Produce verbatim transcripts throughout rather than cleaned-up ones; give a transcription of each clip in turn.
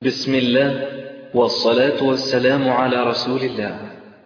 بسم الله والصلاة والسلام على رسول الله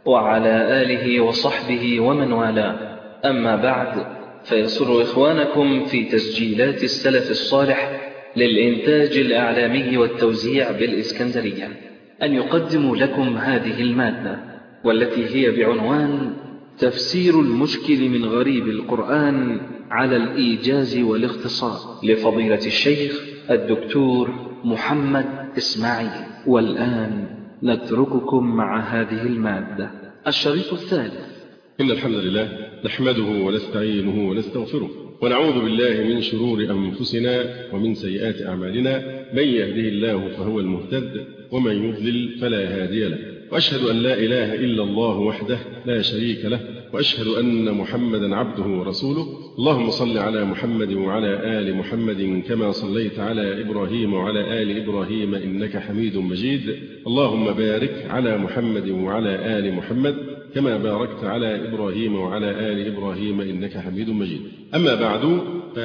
وعلى آله وصحبه ومن والاه، أما بعد، فيسر إخوانكم في تسجيلات السلف الصالح للإنتاج الإعلامي والتوزيع بالإسكندرية أن يقدموا لكم هذه المادة، والتي هي بعنوان تفسير المشكل من غريب القرآن على الإيجاز والاختصار لفضيلة الشيخ الدكتور محمد إسماعيل. والآن نترككم مع هذه المادة. الشريط الثالث. إن الحمد لله نحمده ونستعينه ونستغفره ونعوذ بالله من شرور أنفسنا ومن سيئات أعمالنا، من يهده الله فهو المهتد ومن يضلل فلا هادي له، وأشهد أن لا إله إلا الله وحده لا شريك له، وأشهد أن محمدا عبده ورسوله. اللهم صل على محمد وعلى آل محمد كما صليت على إبراهيم وعلى آل إبراهيم إنك حميد مجيد. اللهم بارك على محمد وعلى آل محمد كما باركت على إبراهيم وعلى آل إبراهيم إنك حميد مجيد. أما بعد،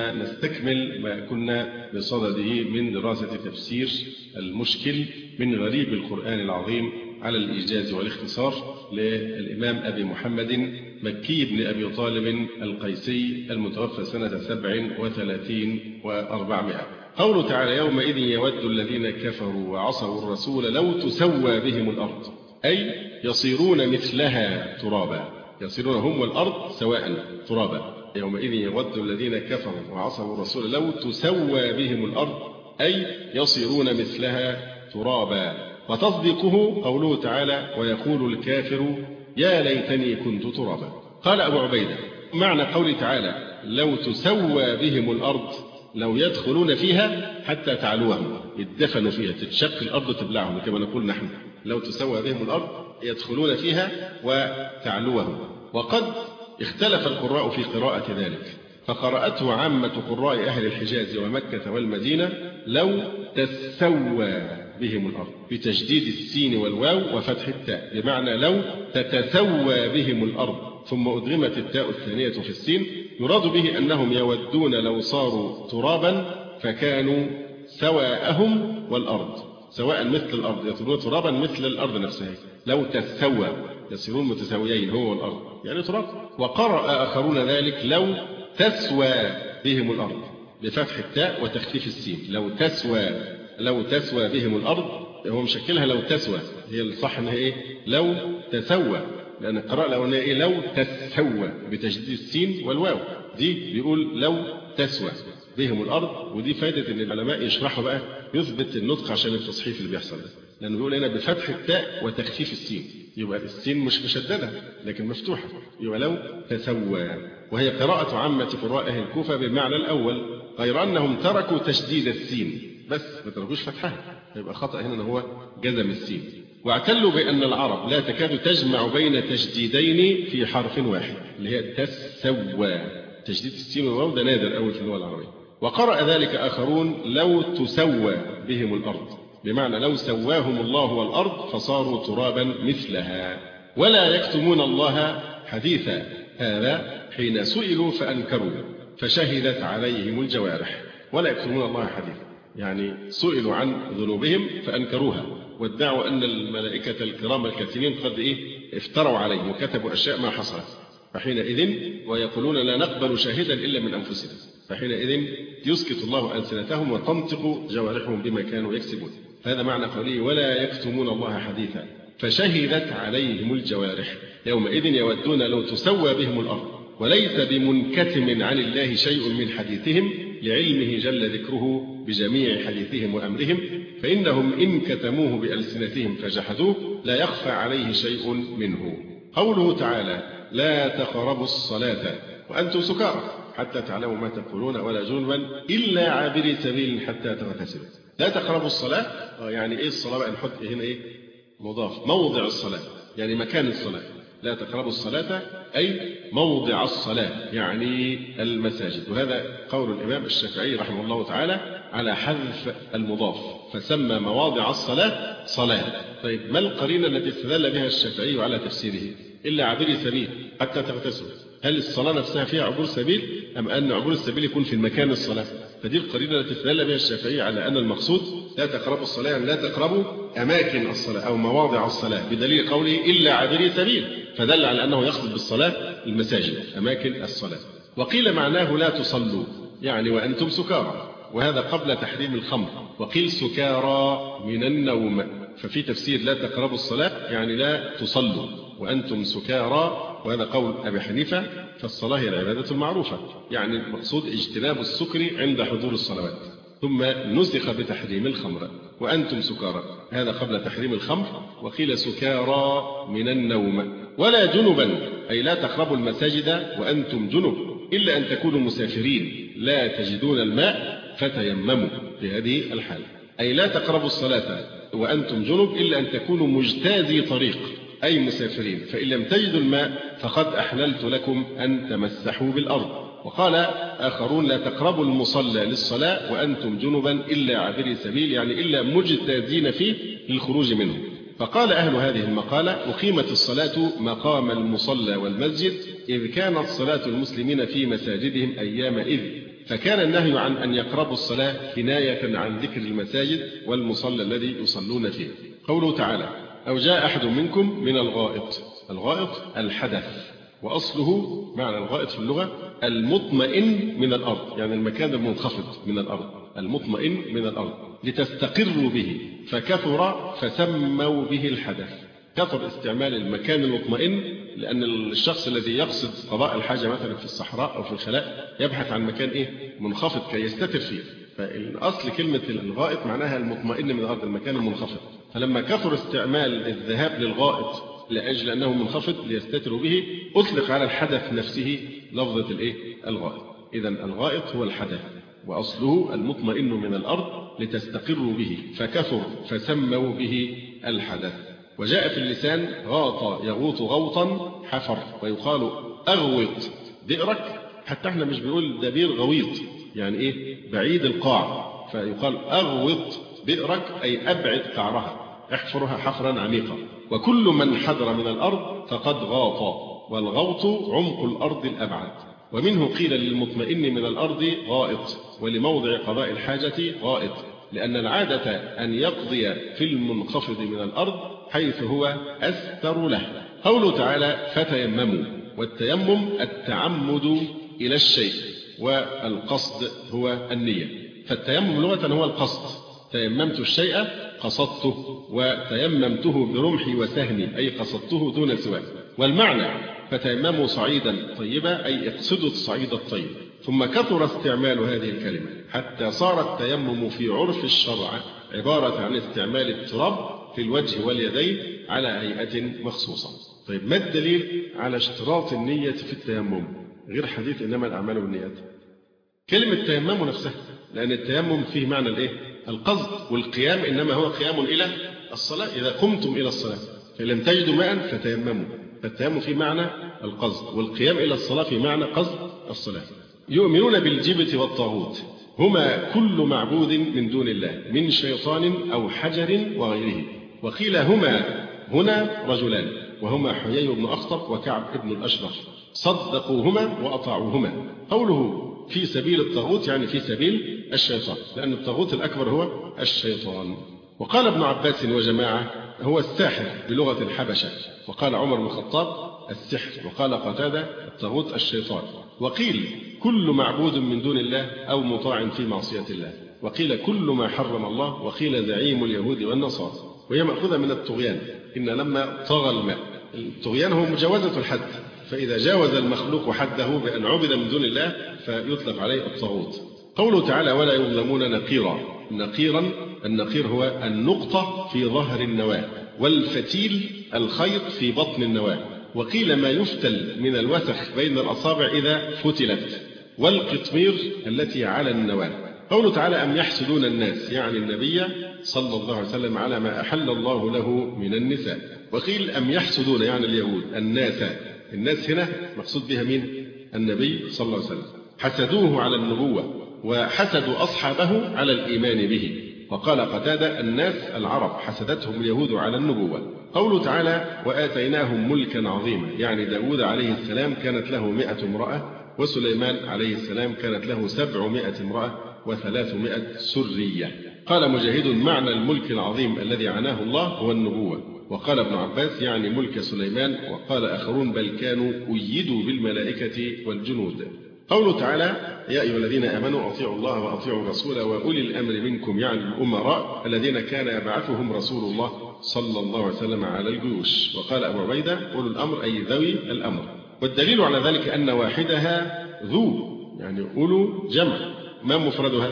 فنستكمل ما كنا بصدده من دراسة تفسير المشكل من غريب القرآن العظيم على الإيجاز والاختصار للإمام أبي محمد مكي بن أبي طالب القيسي المتوفى سنة سبع وثلاثين وأربعمائة. قوله تعالى: يومئذ يود الذين كفروا وعصوا الرسول لو تسوى بهم الأرض، أي يصيرون مثلها ترابا، يصيرون هم والأرض سواء ترابا. يومئذ يود الذين كفروا وعصوا الرسول لو تسوى بهم الأرض، أي يصيرون مثلها ترابا. وتصديقه قوله تعالى: ويقول الكافر يا ليتني كنت ترابا. قال أبو عبيدة: معنى قوله تعالى لو تسوى بهم الأرض، لو يدخلون فيها حتى تعلوهم، يدفنوا فيها، تتشق الأرض تبلعهم كما نقول نحن، لو تسوى بهم الأرض يدخلون فيها وتعلوهم. وقد اختلف القراء في قراءة ذلك، فقرأته عامة قراء أهل الحجاز ومكة والمدينة لو تسوى بهم الأرض، بتشديد السين والواو وفتح التاء، بمعنى لو تتسوى بهم الأرض، ثم أدغمت التاء الثانية في السين، يراد به أنهم يودون لو صاروا ترابا فكانوا سواءهم والأرض، سواء مثل الأرض، يصيرون ترابا مثل الأرض نفسها، لو تسوى يصيرون متساويين هو والأرض يعني تراب. وقرأ آخرون ذلك لو تسوى بهم الأرض بفتح التاء وتخفيف السين، لو تسوى، لو تسوى بهم الأرض، هو مشكلها لو تسوى، هي الصح انها ايه؟ لو تسوى، لأن القراءة الأولانية ايه؟ لو تسوى بتشديد السين والواو، دي بيقول لو تسوى بهم الأرض. ودي فائدة إن العلماء يشرحوا بقى، يثبت النطق عشان التصحيف اللي بيحصل ده، لأنه بيقول هنا بفتح التاء وتخفيف السين، يبقى السين مش مشددة لكن مفتوحة، يبقى لو تسوى. وهي قراءة عامة قراء أهل الكوفة بمعنى الأول، غير أنهم تركوا تشديد السين بس ما تركوش فتحها، يبقى خطأ هنا إن هو جزم السين. واعتلوا بأن العرب لا تكاد تجمع بين تشديدين في حرف واحد، اللي هي تسوى، تشديد السين والواو ده نادر أوي في اللغة العربية. وقرأ ذلك آخرون لو تسوى بهم الأرض، بمعنى لو سواهم الله والأرض فصاروا ترابا مثلها. ولا يكتمون الله حديثا، هذا حين سئلوا فأنكروا فشهدت عليهم الجوارح. ولا يكتمون الله حديثا، يعني سئلوا عن ذنوبهم فأنكروها، وادعوا أن الملائكة الكرام الكاتبين قد إيه افتروا عليهم وكتبوا أشياء ما حصلت، فحينئذ ويقولون لا نقبل شاهدا إلا من أنفسنا، فحينئذ يسكت الله ألسنتهم وتنطق جوارحهم بما كانوا يكسبون. هذا معنى قوله ولا يكتمون الله حديثا فشهدت عليهم الجوارح. يومئذ يودون لو تسوى بهم الأرض. وليس بمنكتم عن الله شيء من حديثهم لعلمه جل ذكره بجميع حديثهم وأمرهم، فإنهم إن كتموه بألسنتهم فجحدوه لا يخفى عليه شيء منه. قوله تعالى لا تقربوا الصلاة وأنتم سكارى حتى تعلموا ما تقولون ولا جنبا إلا عابري سبيل حتى تغتسلوا. لا تقربوا الصلاة، يعني إيه الصلاة بقى؟ نحط هنا إيه مضاف، موضع الصلاة يعني مكان الصلاة. لا تقربوا الصلاة أي موضع الصلاة يعني المساجد. وهذا قول الإمام الشافعي رحمه الله تعالى على حذف المضاف، فسمى مواضع الصلاة صلاة. طيب ما القرينة التي استدل بها الشافعي على تفسيره؟ إلا عابري سبيل حتى تغتسلوا. هل الصلاة نفسها فيها عبور سبيل أم أن عبور السبيل يكون في المكان الصلاة؟ فدي القرينة التي استدل بها الشافعي على أن المقصود لا تقربوا الصلاة يعني لا تقربوا أماكن الصلاة أو مواضع الصلاة، بدليل قوله إلا عابري سبيل، فدل على أنه يقصد بالصلاة المساجد أماكن الصلاة. وقيل معناه لا تصلوا يعني وأنتم سكارى، وهذا قبل تحريم الخمر. وقيل سكارى من النوم، ففي تفسير لا تقربوا الصلاة يعني لا تصلوا وأنتم سكارى، وهذا قول أبي حنيفة، فالصلاة هي العبادة المعروفة، يعني المقصود اجتناب السكر عند حضور الصلوات. ثم نسخ بتحريم الخمر وأنتم سكارى، هذا قبل تحريم الخمر. وقيل سكارى من النوم. ولا جنبا أي لا تقربوا المساجد وأنتم جنب إلا أن تكونوا مسافرين لا تجدون الماء فتيمموا في هذه الحالة، أي لا تقربوا الصلاة وأنتم جنب إلا أن تكونوا مجتازي طريق أي مسافرين، فإن لم تجدوا الماء فقد أحللت لكم أن تمسحوا بالأرض. وقال آخرون لا تقربوا المصلى للصلاة وأنتم جنبا إلا عابري سبيل يعني إلا مجتازين فيه للخروج منه. فقال أهل هذه المقالة أقيمت الصلاة مقام المصلى والمسجد إذ كانت صلاة المسلمين في مساجدهم أيام إذ، فكان النهي عن أن يقربوا الصلاة كناية عن ذكر المساجد والمصلى الذي يصلون فيه. قوله تعالى أو جاء أحد منكم من الغائط، الغائط الحدث، وأصله معنى الغائط في اللغة المطمئن من الأرض يعني المكان المنخفض من الأرض، المطمئن من الأرض لتستقروا به، فكثر فسموا به الحدث. كثر استعمال المكان المطمئن لأن الشخص الذي يقصد قضاء الحاجة مثلا في الصحراء أو في الخلاء يبحث عن مكان إيه منخفض كي يستتر فيه، فالأصل كلمة الغائط معناها المطمئن من الأرض المكان المنخفض، فلما كثر استعمال الذهاب للغائط لأجل أنه منخفض ليستتروا به أطلق على الحدث نفسه لفظة الإيه الغائط. إذن الغائط هو الحدث وأصله المطمئن من الأرض لتستقروا به، فكثر فسموا به الحدث. وجاء في اللسان غاط يغوط غوطا حفر، ويقال أغوط بئرك، حتى احنا مش بنقول ده بير غويط يعني إيه بعيد القاع، فيقال أغوط بئرك أي أبعد قعرها احفرها حفرا عميقا. وكل من حدر من الأرض فقد غاط، والغوط عمق الأرض الأبعد. ومنه قيل للمطمئن من الأرض غائط، ولموضع قضاء الحاجة غائط، لأن العادة أن يقضي في المنخفض من الأرض حيث هو أستر له. قوله تعالى فتيمموا، والتيمم التعمد إلى الشيء، والقصد هو النية. فالتيمم لغة هو القصد، تيممت الشيء قصدته، وتيممته برمحي وسهمي أي قصدته دون سواه. والمعنى فتيمموا صعيدا طيبا أي اقصدوا الصعيد الطيب. ثم كثر استعمال هذه الكلمة حتى صار التيمم في عرف الشرع عبارة عن استعمال التراب في الوجه واليدين على هيئة مخصوصة. طيب ما الدليل على اشتراط النية في التيمم غير حديث إنما الأعمال بالنيات؟ كلمة تيمم نفسها، لأن التيمم فيه معنى الإيه؟ القصد، والقيام إنما هو قيام إلى الصلاة إذا قمتم إلى الصلاة، فإن لم تجدوا ماء فتيمموا، فالتيمم في معنى القصد، والقيام إلى الصلاة في معنى قصد الصلاة. يؤمنون بالجبت والطاغوت هما كل معبود من دون الله من شيطان أو حجر وغيره. وقيل هما هنا رجلان وهما حيي بن أخطب وكعب بن الأشرف صدقوهما وأطاعوهما. قوله في سبيل الطاغوت يعني في سبيل الشيطان، لأن الطاغوت الأكبر هو الشيطان. وقال ابن عباس وجماعة هو الساحر بلغة الحبشة، وقال عمر بن الخطاب السحر، وقال قتادة الطاغوت الشيطان. وقيل كل معبود من دون الله أو مطاع في معصية الله، وقيل كل ما حرم الله، وقيل زعيم اليهود والنصارى، وهي مأخوذة من الطغيان، إن لما طغى الماء. الطغيان هو مجاوزة الحد، فإذا جاوز المخلوق حده بأن عبد من دون الله فيطلق عليه الطاغوت. قوله تعالى ولا يظلمون نقيرا، نقيرا النقير هو النقطة في ظهر النواة، والفتيل الخيط في بطن النواة. وقيل ما يفتل من الوسخ بين الأصابع إذا فتلت، والقطمير التي على النواة. قوله تعالى أم يحسدون الناس يعني النبي صلى الله عليه وسلم على ما أحل الله له من النساء. وقيل أم يحسدون يعني اليهود الناس، الناس هنا مقصود بها مين؟ النبي صلى الله عليه وسلم، حسدوه على النبوة وحسدوا أصحابه على الإيمان به. وقال قتادة الناس العرب حسدتهم اليهود على النبوة. قوله تعالى وآتيناهم ملكا عظيما يعني داود عليه السلام كانت له مئة امرأة، وسليمان عليه السلام كانت له سبعمائة امرأة وثلاثمائة سرية. قال مجاهد معنى الملك العظيم الذي عناه الله هو النبوة. وقال ابن عباس يعني ملك سليمان. وقال آخرون بل كانوا أيدوا بالملائكة والجنود. قوله تعالى يا أيها الذين آمنوا أطيعوا الله وأطيعوا الرسول وأولي الأمر منكم يعني الأمراء الذين كان يبعثهم رسول الله صلى الله عليه وسلم على الجيوش. وقال أبو عبيدة أولو الأمر أي ذوي الأمر. والدليل على ذلك أن واحدها ذو يعني أولو جمع ما مفردها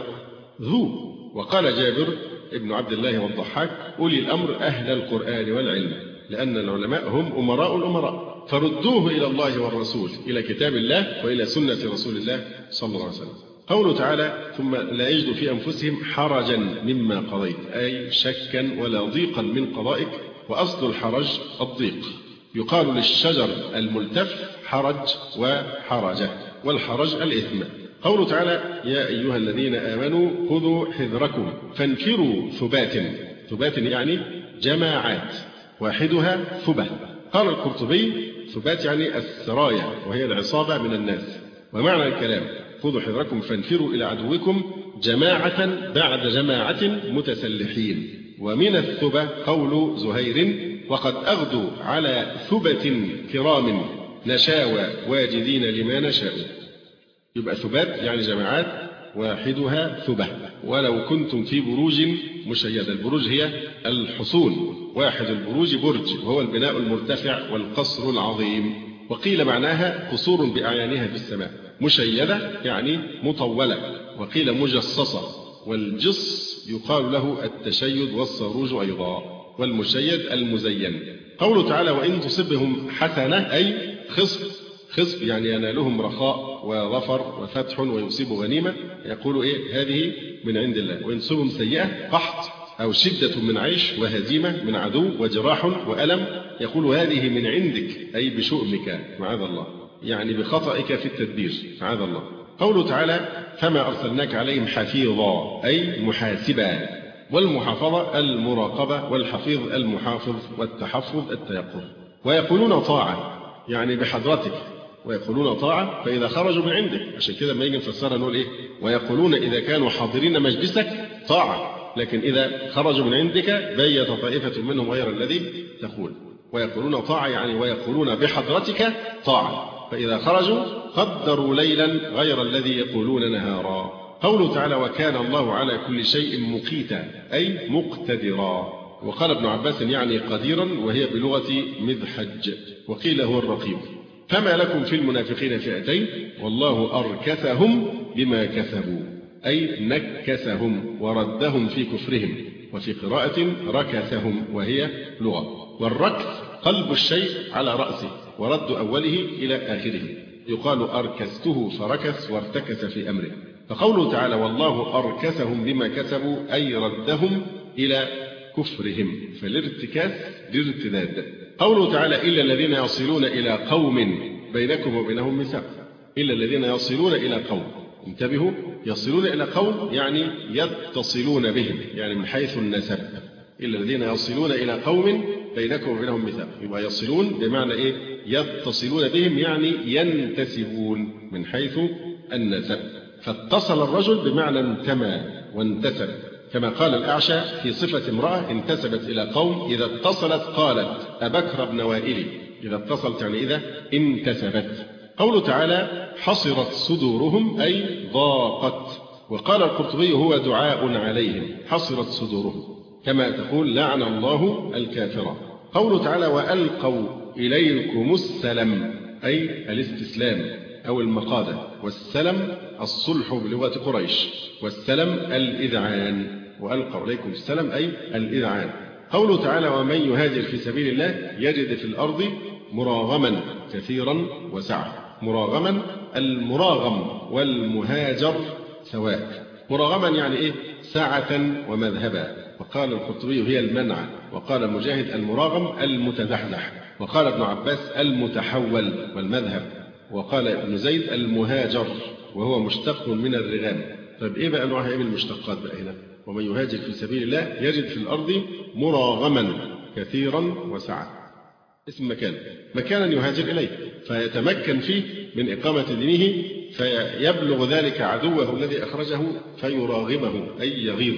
ذو. وقال جابر ابن عبد الله والضحاك أولي الأمر أهل القرآن والعلم لأن العلماء هم أمراء الأمراء فردوه إلى الله والرسول إلى كتاب الله وإلى سنة رسول الله صلى الله عليه وسلم. قوله تعالى ثم لا يجد في أنفسهم حرجا مما قضيت أي شكا ولا ضيقا من قضائك. وأصل الحرج الضيق. يقال للشجر الملتف حرج وحرجة والحرج الإثم. قوله تعالى يا أيها الذين آمنوا خذوا حذركم فانفروا ثبات. ثبات يعني جماعات واحدها ثبة. قال القرطبي ثبات يعني السرايا وهي العصابة من الناس. ومعنى الكلام خذوا حذركم فانفروا إلى عدوكم جماعة بعد جماعة متسلحين. ومن الثبة قول زهير وقد أغدوا على ثبة كرام نشاوى واجدين لما نشاء. يبقى ثبات يعني جماعات واحدها ثبة. ولو كنتم في بروج مشيدة. البروج هي الحصون. واحد البروج برج وهو البناء المرتفع والقصر العظيم. وقيل معناها قصور بأعيانها في السماء. مشيدة يعني مطولة. وقيل مجصصة. والجص يقال له التشيد والصاروج أيضا. والمشيد المزين. قوله تعالى وإن تصبهم حسنة أي خصب. خصب يعني ينالهم رخاء وظفر وفتح ويصيب غنيمة يقول إيه هذه من عند الله. وإن تصبهم سيئة قحط أو شدة من عيش وهزيمة من عدو وجراح وألم يقول هذه من عندك أي بشؤمك معاذ الله يعني بخطئك في التدبير معاذ الله. قوله تعالى فما أرسلناك عليهم حفيظا أي محاسبا. والمحافظة المراقبة والحفيظ المحافظ والتحفظ التيقظ. ويقولون طاعة يعني بحضرتك. ويقولون طاعة فإذا خرجوا من عندك. عشان كده لما يجي نفسرها نقول إيه ويقولون إذا كانوا حاضرين مجلسك طاعة لكن إذا خرجوا من عندك بيت طائفة منهم غير الذي تقول. ويقولون طاعة يعني ويقولون بحضرتك طاعة فإذا خرجوا قدروا ليلا غير الذي يقولون نهارا. قوله تعالى وكان الله على كل شيء مقيتا أي مقتدرا. وقال ابن عباس يعني قديرا وهي بلغة مذحج. وقيل هو الرقيب. فما لكم في المنافقين فئتين والله أركسهم بما كسبوا أي نكسهم وردهم في كفرهم. وفي قراءة ركسهم وهي لغة. والركس قلب الشيء على رأسه ورد أوله إلى آخره. يقال أركسته فركس وارتكس في أمره. فقوله تعالى والله أركسهم بما كسبوا أي ردهم إلى كفرهم. فالارتكاس للارتداد. قوله تعالى إلا الذين يصلون إلى قوم بينكم وبينهم ميثاق. إلا الذين يصلون إلى قوم. انتبهوا يصلون إلى قوم يعني يتصلون بهم يعني من حيث النسب. إلا الذين يصلون إلى قوم بينكم وبينهم ميثاق. يبقى يصلون بمعنى إيه يتصلون بهم يعني ينتسبون من حيث النسب. فاتصل الرجل بمعنى انتمى وانتسب كما قال الأعشى في صفة امرأة انتسبت إلى قوم إذا اتصلت قالت أبكر بن وائل. إذا اتصلت يعني إذا انتسبت. قوله تعالى حصرت صدورهم أي ضاقت. وقال القرطبي هو دعاء عليهم حصرت صدورهم كما تقول لعن الله الكافرة. قوله تعالى وألقوا إليكم السلم أي الاستسلام أو المقادة. والسلم الصلح بلغة قريش. والسلم الإذعان. وألقوا إليكم السلم أي الإذعان. قوله تعالى ومن يهاجر في سبيل الله يجد في الأرض مراغما كثيرا وسعة. مراغما المراغم والمهاجر سواء. مراغما يعني إيه سعة ومذهبا. وقال القرطبي هي المنع. وقال مجاهد المراغم المتزحزح. وقال ابن عباس المتحول والمذهب. وقال ابن زيد المهاجر وهو مشتق من الرغام. طيب إيه بقى نوعها إيه من المشتقات بقى هنا؟ ومن يهاجر في سبيل الله يجد في الأرض مراغما كثيرا وسعة. اسم مكان مكانا يهاجر إليه فيتمكن فيه من إقامة دينه فيبلغ ذلك عدوه الذي أخرجه فيراغمه أي يغيظه.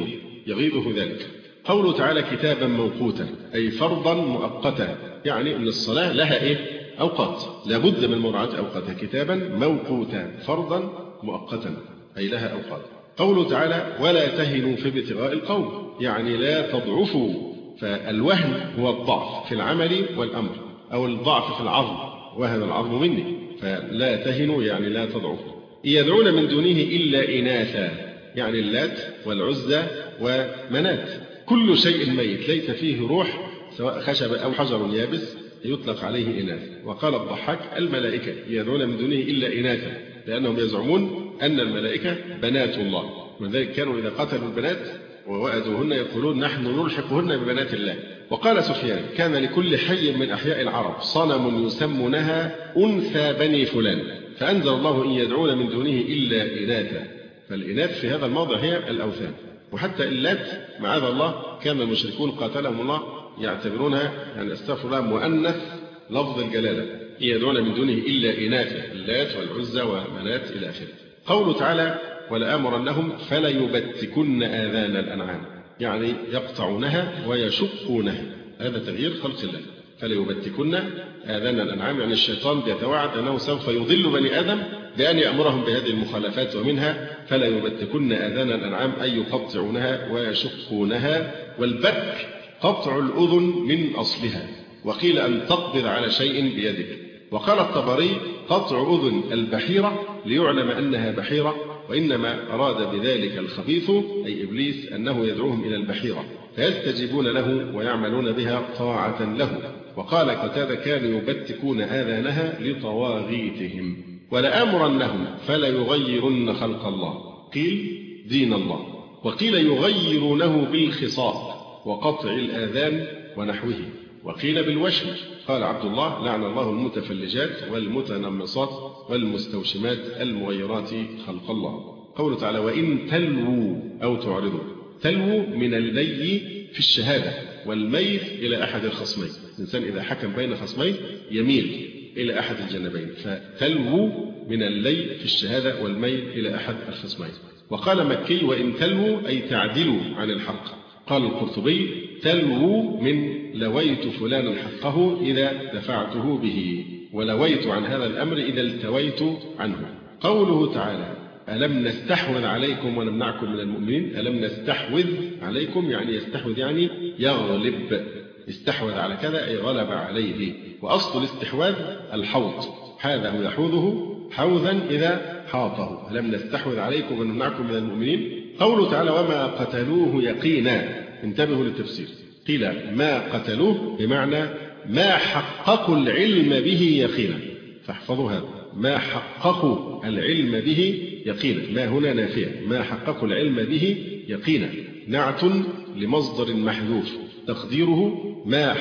يغيظه ذلك. قوله تعالى كتابا موقوتا أي فرضا مؤقتا، يعني أن الصلاة لها إيه؟ أوقات، لابد من مراعاة أوقاتها. كتابا موقوتا فرضا مؤقتا أي لها أوقات. قوله تعالى ولا تهنوا في ابتغاء القوم، يعني لا تضعفوا. فالوهن هو الضعف في العمل والأمر، أو الضعف في العظم، وهن العظم مني، فلا تهنوا يعني لا تضعفوا. يدعون من دونه إلا إناثا، يعني اللات والعزى ومنات، كل شيء ميت ليس فيه روح سواء خشب أو حجر يابس يطلق عليه إناث. وقال الضحاك الملائكة يدعون من دونه إلا إناثا، لأنهم يزعمون أن الملائكة بنات الله، ولذلك كانوا إذا قتلوا البنات ووأدوهن يقولون نحن نلحقهن ببنات الله. وقال سفيان كان لكل حي من أحياء العرب صنم يسمونها أنثى بني فلان، فأنزل الله إن يدعون من دونه إلا إناثا، فالإناث في هذا الموضع هي الأوثان. وحتى اللات معاذ الله كان المشركون قاتلهم الله يعتبرونها يعني استغفر الله مؤنث لفظ الجلالة، إن يدعون من دونه إلا إناثا، اللات والعزى ومنات إلى آخره. قوله تعالى ولآمرنهم فليبتكن آذان الأنعام، يعني يقطعونها ويشقونها، هذا تغيير خلق الله. فليبتكن آذان الأنعام يعني الشيطان بيتوعد أنه سوف يضل بني آدم بأن يأمرهم بهذه المخالفات، ومنها فليبتكن آذان الأنعام أي يقطعونها ويشقونها. والبك قطع الأذن من أصلها، وقيل أن تقبض على شيء بيدك. وقال الطبري قطع أذن البحيرة ليعلم أنها بحيرة، وإنما أراد بذلك الخبيث أي إبليس أنه يدعوهم إلى البحيرة فيستجيبون له ويعملون بها طاعة له. وقال قتادة كانوا يبتكون آذانها لطواغيتهم. ولآمرنهم فليغيرن خلق الله، قيل دين الله، وقيل يغيرونه بالخصاء وقطع الآذان ونحوه، وقيل بالوشم. قال عبد الله لعن الله المتفلجات والمتنمصات والمستوشمات المغيرات خلق الله. قوله تعالى وإن تلووا أو تعرضوا، تلووا من اللي في الشهادة والميل إلى أحد الخصمين، الإنسان إذا حكم بين خصمين يميل إلى أحد الجانبين، فتلووا من اللي في الشهادة والميل إلى أحد الخصمين. وقال مكي وإن تلووا أي تعدلوا عن الحق. قال القرطبي تلووا من لويت فلانا حقه إذا دفعته به، ولويت عن هذا الأمر إذا التويت عنه. قوله تعالى ألم نستحوذ عليكم ونمنعكم من المؤمنين، ألم نستحوذ عليكم يعني يستحوذ يعني يغلب، استحوذ على كذا أي غلب عليه. وأصل الاستحواذ الحوض، حاذه يحوذه حوذا إذا حاطه. ألم نستحوذ عليكم ونمنعكم من المؤمنين. قوله تعالى وما قتلوه يقينا، انتبهوا للتفسير، قيل ما قتلوه بمعنى ما حققوا العلم به يقينا، فاحفظوا هذا، ما حققوا العلم به يقينا، ما هنا نافية، ما حققوا العلم به يقينا نعت لمصدر محذوف تقديره ما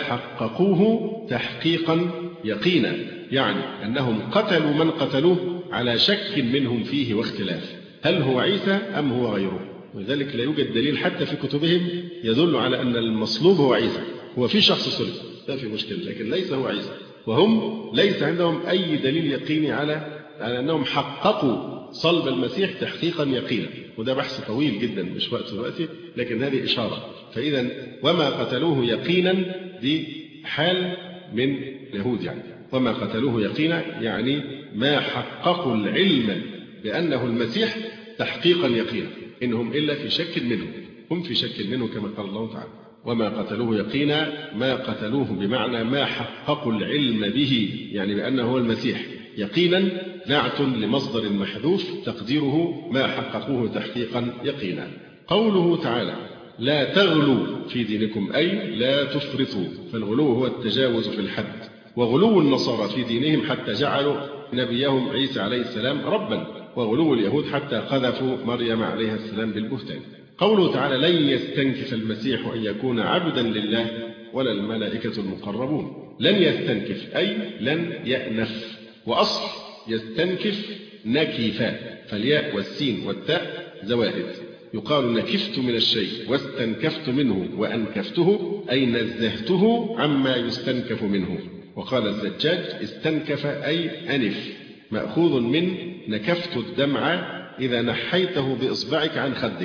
حققوه تحقيقا يقينا، يعني أنهم قتلوا من قتلوه على شك منهم فيه واختلاف، هل هو عيسى أم هو غيره. ولذلك لا يوجد دليل حتى في كتبهم يدل على أن المصلوب هو عيسى، هو في شخص صلب لا في مشكلة، لكن ليس هو عيسى، وهم ليس عندهم أي دليل يقيني على على أنهم حققوا صلب المسيح تحقيقا يقينا، وده بحث طويل جدا مش وقت دلوقتي، لكن هذه إشارة. فإذا وما قتلوه يقينا دي حال من اليهود، يعني وما قتلوه يقينا يعني ما حققوا العلم بأنه المسيح تحقيقا يقينا، إنهم إلا في شك منه، هم في شك منه كما قال الله تعالى وما قتلوه يقينا، ما قتلوه بمعنى ما حققوا العلم به يعني بأنه هو المسيح يقينا نعت لمصدر محذوف تقديره ما حققوه تحقيقا يقينا. قوله تعالى لا تغلوا في دينكم أي لا تفرطوا، فالغلو هو التجاوز في الحد، وغلو النصارى في دينهم حتى جعلوا نبيهم عيسى عليه السلام ربا، وغلو اليهود حتى قذفوا مريم عليها السلام بالبهتان. قوله تعالى لن يستنكف المسيح أن يكون عبدا لله ولا الملائكة المقربون. لن يستنكف أي لن يأنف، وأصل يستنكف نكفا، فالياء والسين والتاء زوائد، يقال نكفت من الشيء واستنكفت منه وأنكفته أي نزهته عما يستنكف منه. وقال الزجاج استنكف أي أنف، مأخوذ من نكفت الدمع إذا نحيته بإصبعك عن خدك،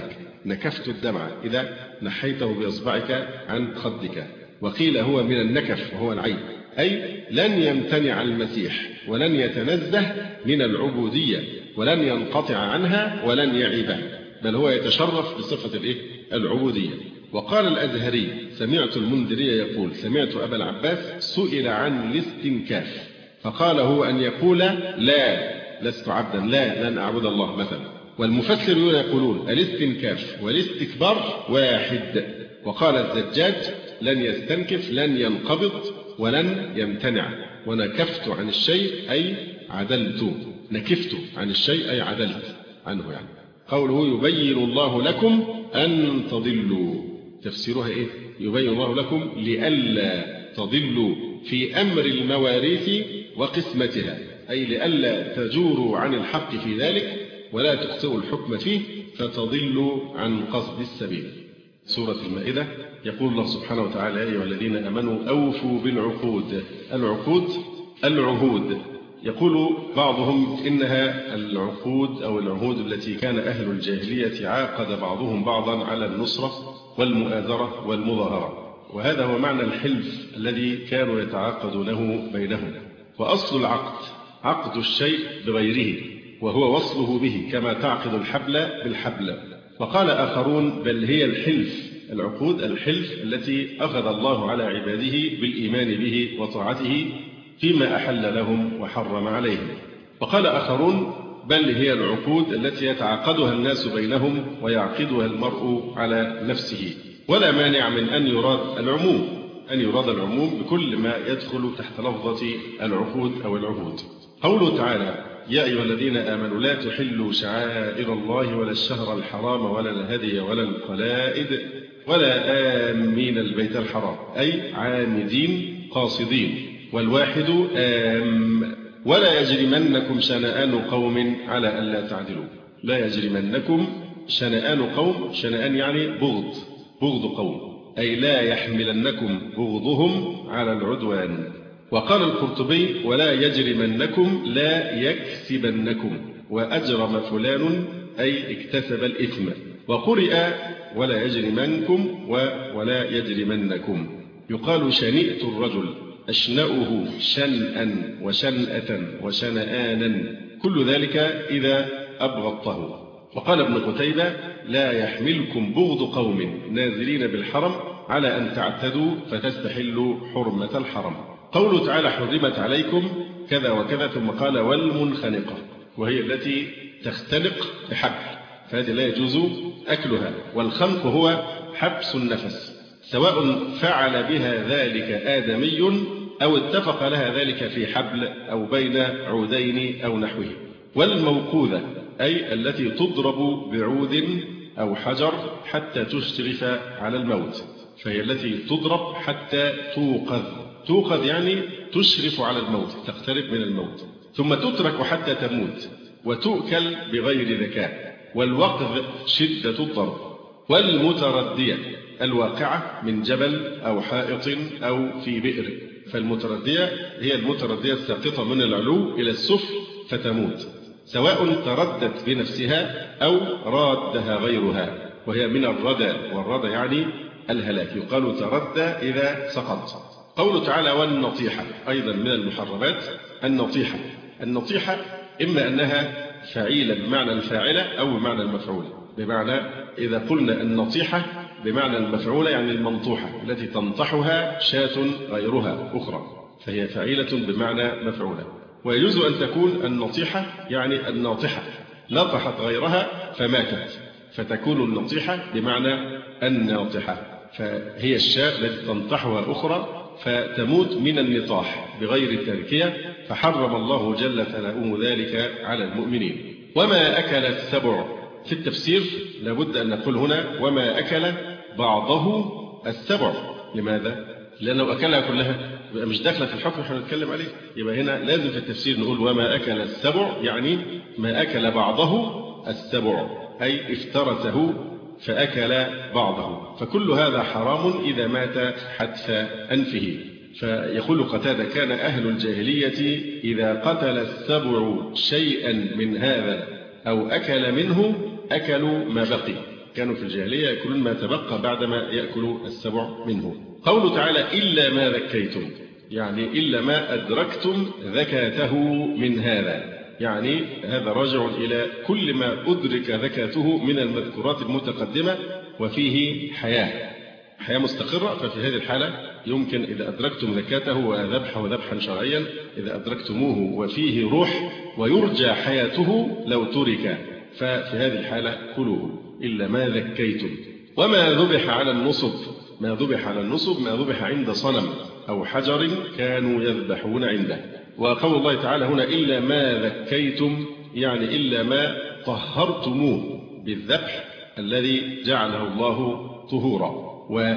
نكفت الدمع إذا نحيته بإصبعك عن خدك. وقيل هو من النكف وهو العيب، أي لن يمتنع المسيح ولن يتنزه من العبودية ولن ينقطع عنها ولن يعيبها، بل هو يتشرف بصفة الإيه؟ العبودية. وقال الأزهري: سمعت المنذري يقول: سمعت أبا العباس سئل عن الاستنكاف فقال: هو أن يقول لا لست عبدا، لا لن أعبد الله مثلا. والمفسرون يقولون الاستنكاف والاستكبار واحد. وقال الزجاج: لن يستنكف لن ينقبض ولن يمتنع، ونكفت عن الشيء أي عدلت، نكفت عن الشيء أي عدلت عنه. يعني قوله يبين الله لكم أن تضلوا، تفسيرها إيه؟ يبين الله لكم لئلا تضلوا في أمر المواريث وقسمتها، أي لئلا تجوروا عن الحق في ذلك ولا تخطئوا الحكم فيه فتضلوا عن قصد السبيل. سورة المائدة يقول الله سبحانه وتعالى: يا أيها الذين آمنوا أوفوا بالعقود. العقود العهود. يقول بعضهم إنها العقود أو العهود التي كان أهل الجاهلية عاقد بعضهم بعضا على النصرة والمؤازرة والمظاهرة، وهذا هو معنى الحلف الذي كانوا يتعاقدونه بينهم. وأصل العقد عقد الشيء بغيره وهو وصله به، كما تعقد الحبل بالحبل. وقال آخرون: بل هي الحلف، العقود الحلف التي أخذ الله على عباده بالإيمان به وطاعته فيما أحل لهم وحرم عليهم. وقال آخرون: بل هي العقود التي يتعاقدها الناس بينهم ويعقدها المرء على نفسه. ولا مانع من أن يراد العموم، أن يراد العموم بكل ما يدخل تحت لفظة العقود أو العهود. قوله تعالى: يا أيها الذين آمنوا لا تحلوا شعائر الله ولا الشهر الحرام ولا الهدي ولا القلائد ولا آمين البيت الحرام، أي عامدين قاصدين، والواحد آم. ولا يجرمنكم شنآن قوم على ألا تعدلوا. لا يجرمنكم شنآن قوم، شنآن يعني بغض، بغض قوم، أي لا يحملنكم بغضهم على العدوان. وقال القرطبي: ولا يجرمنكم لا يكسبنكم، وأجرم فلان أي اكتسب الإثم. وقرئ: ولا يجرمنكم ولا يجرمنكم. يقال: شنئت الرجل، أشنأه شنأا وشنأة وشنآنا، كل ذلك إذا أبغضته. وقال ابن قتيبة: لا يحملكم بغض قوم نازلين بالحرم على أن تعتدوا فتستحلوا حرمة الحرم. قوله تعالى: حرمت عليكم كذا وكذا، ثم قال: والمنخنقة، وهي التي تختنق بحبل، فهذه لا يجوز أكلها. والخنق هو حبس النفس، سواء فعل بها ذلك آدمي أو اتفق لها ذلك في حبل أو بين عودين أو نحوه. والموقوذة أي التي تضرب بعود أو حجر حتى تشرف على الموت، فهي التي تضرب حتى توقظ، توقظ يعني تشرف على الموت، تقترب من الموت، ثم تترك حتى تموت، وتؤكل بغير ذكاء. والوقذ شدة الضرب. والمتردية الواقعة من جبل أو حائط أو في بئر، فالمتردية هي المتردية الساقطة من العلو إلى السفل فتموت، سواء تردت بنفسها أو رادها غيرها، وهي من الردى، والردى يعني الهلاك، يقال تردى إذا سقط. قوله تعالى: والنطيحة أيضا من المحرمات. النطيحة النطيحة إما أنها فعيلة بمعنى الفاعلة أو بمعنى المفعولة. بمعنى إذا قلنا النطيحة بمعنى المفعولة يعني المنطوحة التي تنطحها شاة غيرها أخرى، فهي فعيلة بمعنى مفعولة. ويجوز أن تكون النطيحة يعني الناطحة، نطحت غيرها فماتت، فتكون النطيحة بمعنى الناطحة، فهي الشاة التي تنطحها أخرى فتموت من النطاح بغير التركية، فحرم الله جل ثناؤه ذلك على المؤمنين. وما أكل السبع في التفسير لابد أن نقول هنا وما أكل بعضه السبع. لماذا؟ لأنه أكلها كلها يبقى مش داخلة في الحكم احنا بنتكلم عليه، يبقى هنا لازم في التفسير نقول وما أكل السبع، يعني ما أكل بعضه السبع، أي افترسه فأكل بعضه، فكل هذا حرام إذا مات حتف أنفه. فيقول قتادة: كان أهل الجاهلية إذا قتل السبع شيئا من هذا أو أكل منه أكلوا ما بقي، كانوا في الجاهلية يأكلون ما تبقى بعدما يأكل السبع منه. قوله تعالى إلا ما ذكيتم، يعني إلا ما أدركتم ذكاته من هذا، يعني هذا راجع إلى كل ما أدرك ذكاته من المذكورات المتقدمة وفيه حياة حياة مستقرة. ففي هذه الحالة يمكن إذا أدركتم ذكاته وذبحه ذبحا شرعيا، إذا أدركتموه وفيه روح ويرجى حياته لو ترك، ففي هذه الحالة كلوه إلا ما ذكيتم. وما ذبح على النصب، ما ذبح على النصب ما ذبح عند صنم أو حجر كانوا يذبحون عنده. وقول الله تعالى هنا إلا ما ذكيتم، يعني إلا ما طهرتموه بالذبح الذي جعله الله طهورا.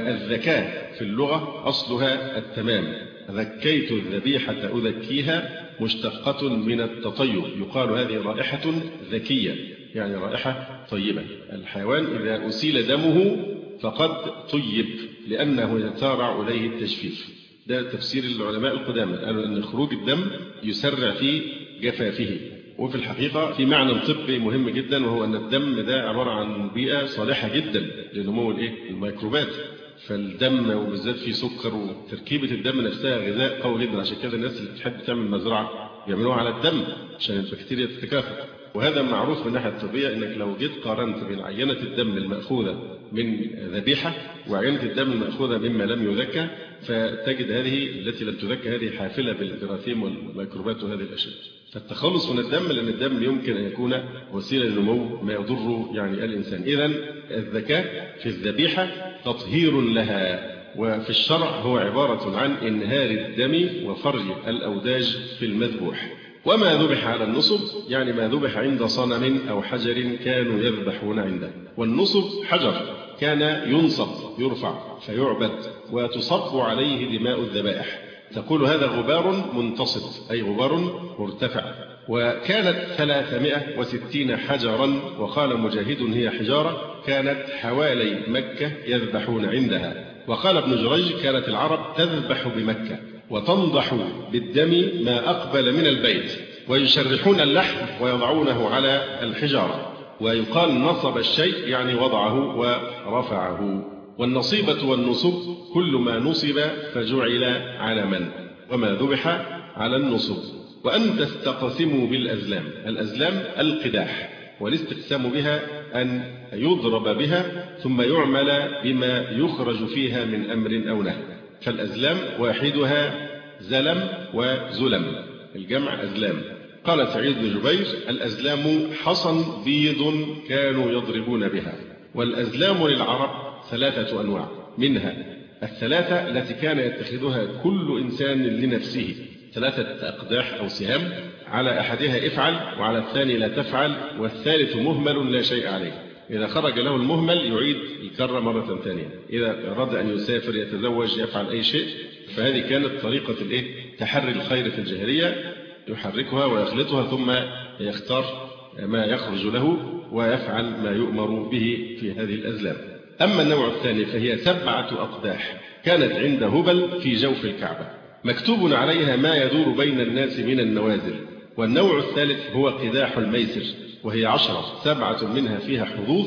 والذكاة في اللغة أصلها التمام، ذكيت الذبيحة أذكيها مشتقة من التطيب، يقال هذه رائحة ذكية، يعني رائحة طيبة. الحيوان إذا أسيل دمه فقد طيب لأنه يتسارع إليه التجفيف. ده تفسير العلماء القدامى، قالوا أن خروج الدم يسرع في جفافه. وفي الحقيقة في معنى طبي مهم جدا، وهو أن الدم ده عبارة عن بيئة صالحة جدا لنمو الميكروبات. فالدم وبالذات في سكر، وتركيبة الدم نفسها غذاء قوي جدا. عشان كده الناس اللي بتحب تعمل مزرعة بيعملوها على الدم عشان البكتيريا تتكاثر. وهذا معروف من الناحية الطبية، انك لو جيت قارنت بين عينة الدم المأخوذة من ذبيحة وعينة الدم المأخوذة مما لم يذكى، فتجد هذه التي لم تذكى هذه حافلة بالجراثيم والميكروبات وهذه الأشياء. فالتخلص من الدم، لأن الدم يمكن أن يكون وسيلة لنمو ما يضر يعني الإنسان. إذن الذكاء في الذبيحة تطهير لها، وفي الشرع هو عبارة عن إنهار الدم وفرج الأوداج في المذبوح. وما ذبح على النصب، يعني ما ذبح عند صنم أو حجر كانوا يذبحون عنده. والنصب حجر كان ينصب يرفع فيعبد وتصب عليه دماء الذبائح. تقول هذا غبار منتصب، أي غبار مرتفع. وكانت ثلاثمائة وستين حجرا، وقال مجاهد هي حجارة كانت حوالي مكة يذبحون عندها. وقال ابن جريج كانت العرب تذبح بمكة وتنضح بالدم ما أقبل من البيت، ويشرحون اللحم ويضعونه على الحجارة. ويقال نصب الشيء يعني وضعه ورفعه. والنصيبة والنصب كل ما نصب فجعل علما. وما ذبح على النصب. وأن تستقسموا بالأزلام، الأزلام القداح، والاستقسام بها أن يضرب بها ثم يعمل بما يخرج فيها من أمر أو نهي. فالأزلام واحدها زلم وزلم، الجمع أزلام. قال سعيد بن جبير الأزلام حصن بيض كانوا يضربون بها. والأزلام للعرب ثلاثة أنواع، منها الثلاثة التي كان يتخذها كل إنسان لنفسه، ثلاثة أقداح أو سهام، على أحدها افعل وعلى الثاني لا تفعل، والثالث مهمل لا شيء عليه. إذا خرج له المهمل يعيد الكرة مرة ثانية، إذا أراد أن يسافر يتزوج يفعل أي شيء. فهذه كانت طريقة الإيه؟ تحري الخير في الجاهلية، يحركها ويخلطها ثم يختار ما يخرج له ويفعل ما يؤمر به في هذه الأزلام. أما النوع الثاني فهي سبعة أقداح كانت عند هبل في جوف الكعبة، مكتوب عليها ما يدور بين الناس من النوازل. والنوع الثالث هو قداح الميسر، وهي عشرة، سبعة منها فيها حظوظ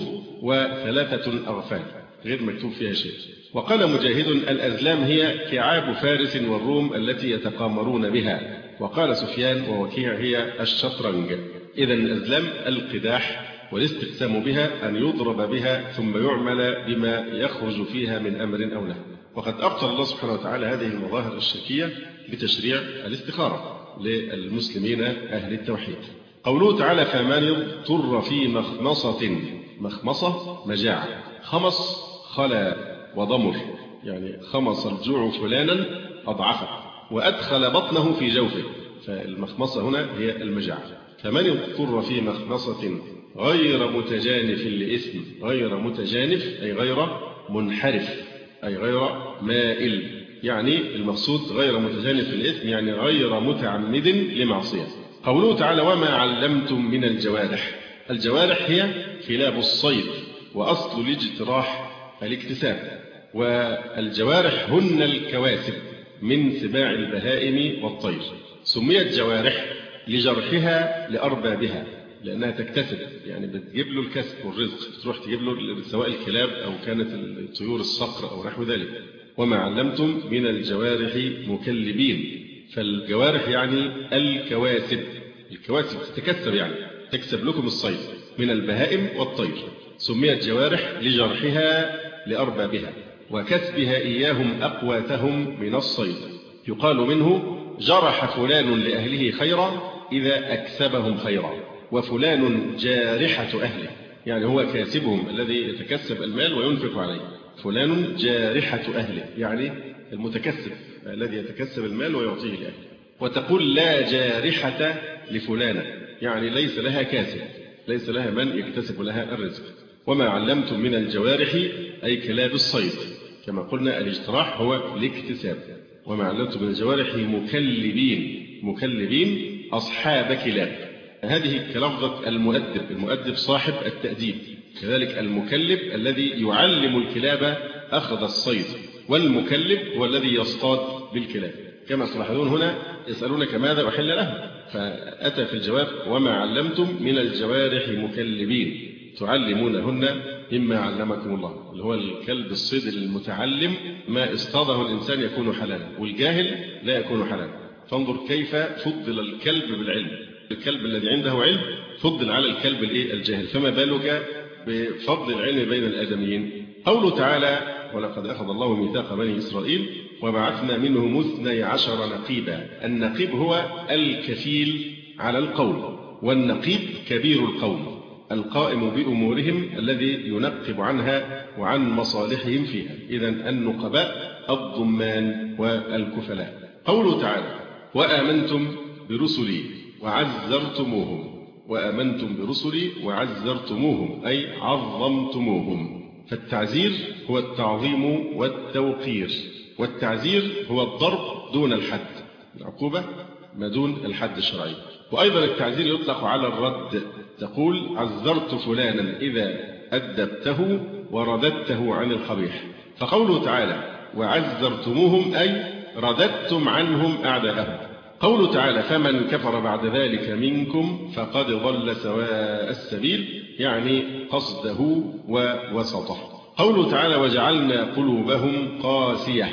وثلاثة أغفال غير مكتوب فيها شيء. وقال مجاهد الأزلام هي كعاب فارس والروم التي يتقامرون بها. وقال سفيان ووكيع هي الشطرنج. إذن الأزلام القداح، والاستقسام بها أن يضرب بها ثم يعمل بما يخرج فيها من أمر أو نهي. وقد أبطل الله سبحانه وتعالى هذه المظاهر الشركية بتشريع الاستخارة للمسلمين أهل التوحيد. قوله تعالى فمن اضطر في مخمصة، مخمصة مجاعة، خمص خلا وضمر، يعني خمص الجوع فلانا أضعفه وأدخل بطنه في جوفه، فالمخمصة هنا هي المجاعة. فمن اضطر في مخمصة غير متجانف لإثم، غير متجانف أي غير منحرف أي غير مائل، يعني المقصود غير متجانف للإثم يعني غير متعمد لمعصية. قوله تعالى وما علمتم من الجوارح، الجوارح هي كلاب الصيد، وأصل الاجتراح الاكتساب، والجوارح هن الكواسب من سباع البهائم والطير. سميت جوارح لجرحها لأربابها، لأنها تكتسب، يعني بتجيب له الكسب والرزق، تروح تجيب له سواء الكلاب أو كانت الطيور الصقر أو نحو ذلك. وما علمتم من الجوارح مكلبين، فالجوارح يعني الكواسب، الكواسب تتكسب يعني تكسب لكم الصيد من البهائم والطير. سميت جوارح لجرحها لأربابها وكسبها إياهم أقواتهم من الصيد. يقال منه جرح فلان لأهله خيرا إذا أكسبهم خيرا، وفلان جارحة أهله، يعني هو كاسبهم الذي يتكسب المال وينفق عليه. فلان جارحة أهله يعني المتكسب الذي يتكسب المال ويعطيه لأهله. وتقول لا جارحة لفلانة، يعني ليس لها كاسب، ليس لها من يكتسب لها الرزق. وما علمتم من الجوارح أي كلاب الصيد، كما قلنا الاجتراح هو الاكتساب. وما علمتم من الجوارح مكلبين، مكلبين أصحاب كلاب. هذه كلفظة المؤدب، المؤدب صاحب التأديب، كذلك المكلب الذي يعلم الكلاب أخذ الصيد، والمكلب هو الذي يصطاد بالكلاب. كما تلاحظون هنا يسألونك ماذا أحل له، فأتى في الجواب وما علمتم من الجوارح مكلبين تعلمونهن مما علمكم الله، اللي هو الكلب الصيد المتعلم ما اصطاده الإنسان يكون حلالا، والجاهل لا يكون حلالا. فانظر كيف فضل الكلب بالعلم، الكلب الذي عنده علم فضل على الكلب الجاهل، فما بالك بفضل العلم بين الآدميين. قوله تعالى ولقد أخذ الله ميثاق بني إسرائيل وبعثنا منهم اثني عشر نقيبا. النقيب هو الكفيل على القوم، والنقيب كبير القوم القائم بأمورهم الذي ينقب عنها وعن مصالحهم فيها. إذن النقباء الضمان والكفلاء. قوله تعالى وآمنتم برسلي وعزرتموهم، وآمنتم برسلي وعزرتموهم أي عظمتموهم. فالتعزير هو التعظيم والتوقير، والتعزير هو الضرب دون الحد، العقوبة ما دون الحد الشرعي. وأيضا التعزير يطلق على الرد، تقول عزرت فلانا إذا أدبته ورددته عن القبيح. فقوله تعالى وعزرتموهم أي رددتم عنهم أعداءهم. قوله تعالى فمن كفر بعد ذلك منكم فقد ضل سواء السبيل، يعني قصده ووسطه. قوله تعالى وجعلنا قلوبهم قاسية،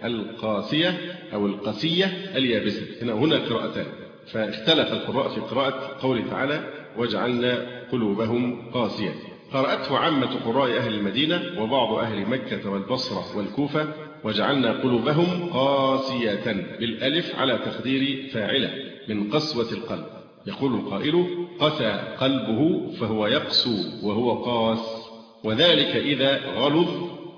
القاسية أو القسية اليابسة. هنا هنا قراءتان، فاختلف القراء في قراءة قوله تعالى وجعلنا قلوبهم قاسية. قرأته عامة قراء أهل المدينة وبعض أهل مكة والبصرة والكوفة وجعلنا قلوبهم قاسية بالألف على تقدير فاعلة من قسوة القلب. يقول القائل قسى قلبه فهو يقسو وهو قاس، وذلك إذا غلظ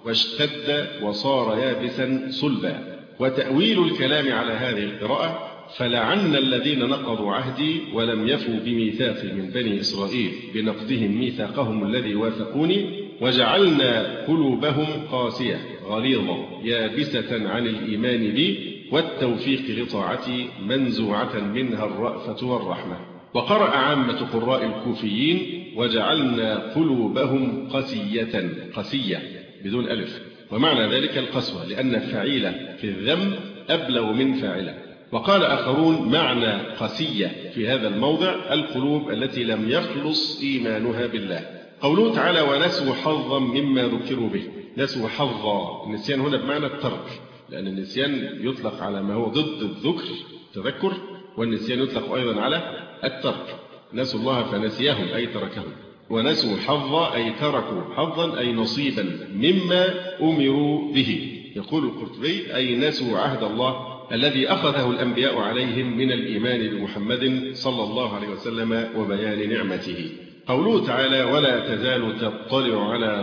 واشتد وصار يابسا صلبا. وتأويل الكلام على هذه القراءة فلعن الذين نقضوا عهدي ولم يفوا بميثاقي من بني إسرائيل بنقضهم ميثاقهم الذي واثقوني وجعلنا قلوبهم قاسية غليظة يابسة عن الإيمان بي والتوفيق لطاعتي منزوعة منها الرأفة والرحمة. وقرأ عامة قراء الكوفيين وجعلنا قلوبهم قسية، قسية بدون ألف، ومعنى ذلك القسوة لأن فعيلة في الذم أبلغ من فاعلة. وقال آخرون معنى قسية في هذا الموضع القلوب التي لم يخلص إيمانها بالله. قوله تعالى ونسوا حظا مما ذكروا به، نسوا حظا، النسيان هنا بمعنى الترك، لأن النسيان يطلق على ما هو ضد الذكر تذكر، والنسيان يطلق أيضا على الترك. نسوا الله فنسيهم أي تركهم، ونسوا حظا أي تركوا حظا أي نصيبا مما أمروا به. يقول القرطبي أي نسوا عهد الله الذي أخذه الأنبياء عليهم من الإيمان بمحمد صلى الله عليه وسلم وبيان نعمته. قوله تعالى ولا تزال تطلع على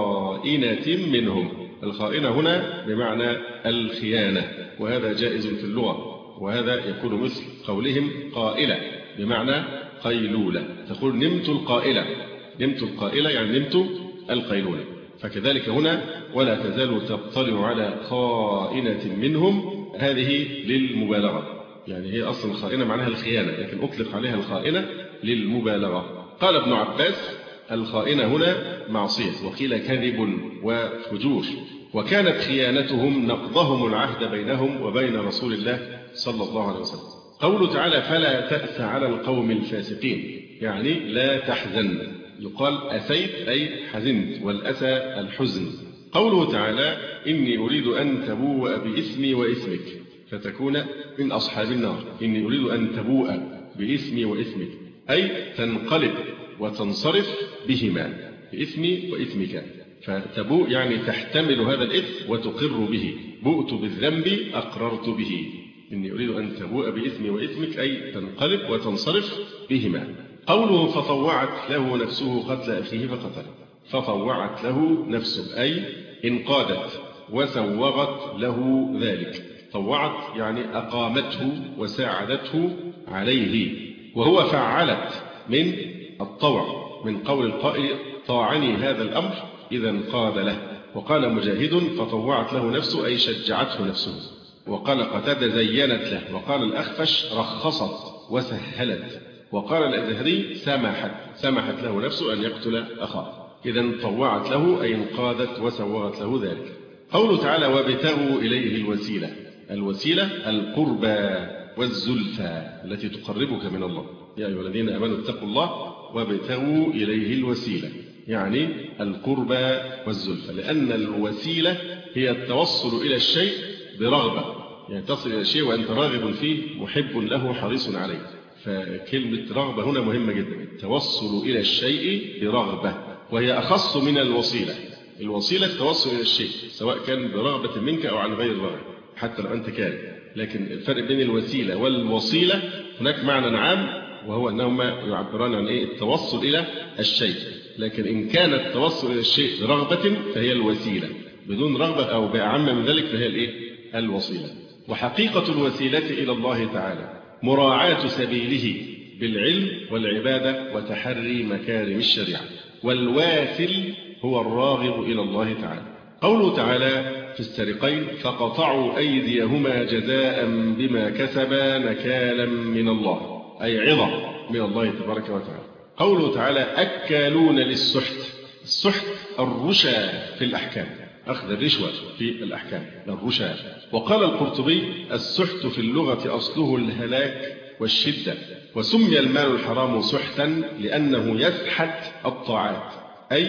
خائنة منهم، الخائنة هنا بمعنى الخيانة، وهذا جائز في اللغة، وهذا يكون مثل قولهم قائلة بمعنى قيلولة، تقول نمت القائلة، نمت القائلة يعني نمت القيلولة. فكذلك هنا ولا تزال تطلع على خائنة منهم، هذه للمبالغة، يعني هي أصلا الخائنة معناها الخيانة، لكن أطلق عليها الخائنة للمبالغة. قال ابن عباس الخائنة هنا معصية، وقيل كذب وفجور، وكانت خيانتهم نقضهم العهد بينهم وبين رسول الله صلى الله عليه وسلم. قوله تعالى فلا تأس على القوم الفاسقين، يعني لا تحزن. يقال أسيت أي حزنت، والأسى الحزن. قوله تعالى إني أريد أن تبوء بإثمي وإثمك فتكون من أصحاب النار. إني أريد أن تبوء بإثمي وإثمك أي تنقلب وتنصرف بهما، بإثمي وإثمك. فتبوء يعني تحتمل هذا الإثم وتقر به. بؤت بالذنب أقررت به. إني أريد أن تبوء بإثمي وإثمك أي تنقلب وتنصرف بهما. قوله فطوعت له نفسه قتل أخيه فقتله. فطوعت له نفسه أي انقادت وسوغت له ذلك. طوعت يعني أقامته وساعدته عليه، وهو فعلت من الطوع، من قول القائل طاعني هذا الأمر إذا انقاد له. وقال مجاهد فطوعت له نفسه أي شجعته نفسه. وقال قتادة زينت له. وقال الأخفش رخصت وسهلت. وقال الأزهري سمحت سمحت له نفسه أن يقتل أخاه. إذا طوعت له أي انقادت وسوغت له ذلك. قوله تعالى وابتغوا إليه الوسيلة. الوسيلة القربى والزلفى التي تقربك من الله. يا أيها الذين آمنوا اتقوا الله وابتغوا إليه الوسيلة، يعني القربى والزلفى، لأن الوسيلة هي التوصل إلى الشيء برغبة، يعني تصل إلى الشيء وأنت راغب فيه محب له حريص عليه. فكلمة رغبة هنا مهمة جدا، التوصل إلى الشيء برغبة، وهي أخص من الوسيلة. الوسيلة التوصل إلى الشيء سواء كان برغبة منك أو عن غير رغبة حتى لو أنت كاره. لكن الفرق بين الوسيلة والوصيلة هناك معنى عام، وهو أنهما يعبران عن إيه؟ التوصل إلى الشيء. لكن إن كان التوصل إلى الشيء برغبة فهي الوسيلة، بدون رغبة أو بأعم من ذلك فهي الإيه؟ الوسيلة. وحقيقة الوسيلة إلى الله تعالى مراعاة سبيله بالعلم والعبادة وتحري مكارم الشريعة. والواثل هو الراغب إلى الله تعالى. قوله تعالى في السارقين فقطعوا أيديهما جزاء بما كسبا نكالا من الله، أي عظة من الله تبارك وتعالى. قوله تعالى أكالون للسحت. السحت الرشا في الأحكام، أخذ الرشوة في الأحكام، الرشا. وقال القرطبي السحت في اللغة أصله الهلاك والشدة، وسمي المال الحرام سحتا لأنه يسحت الطاعات أي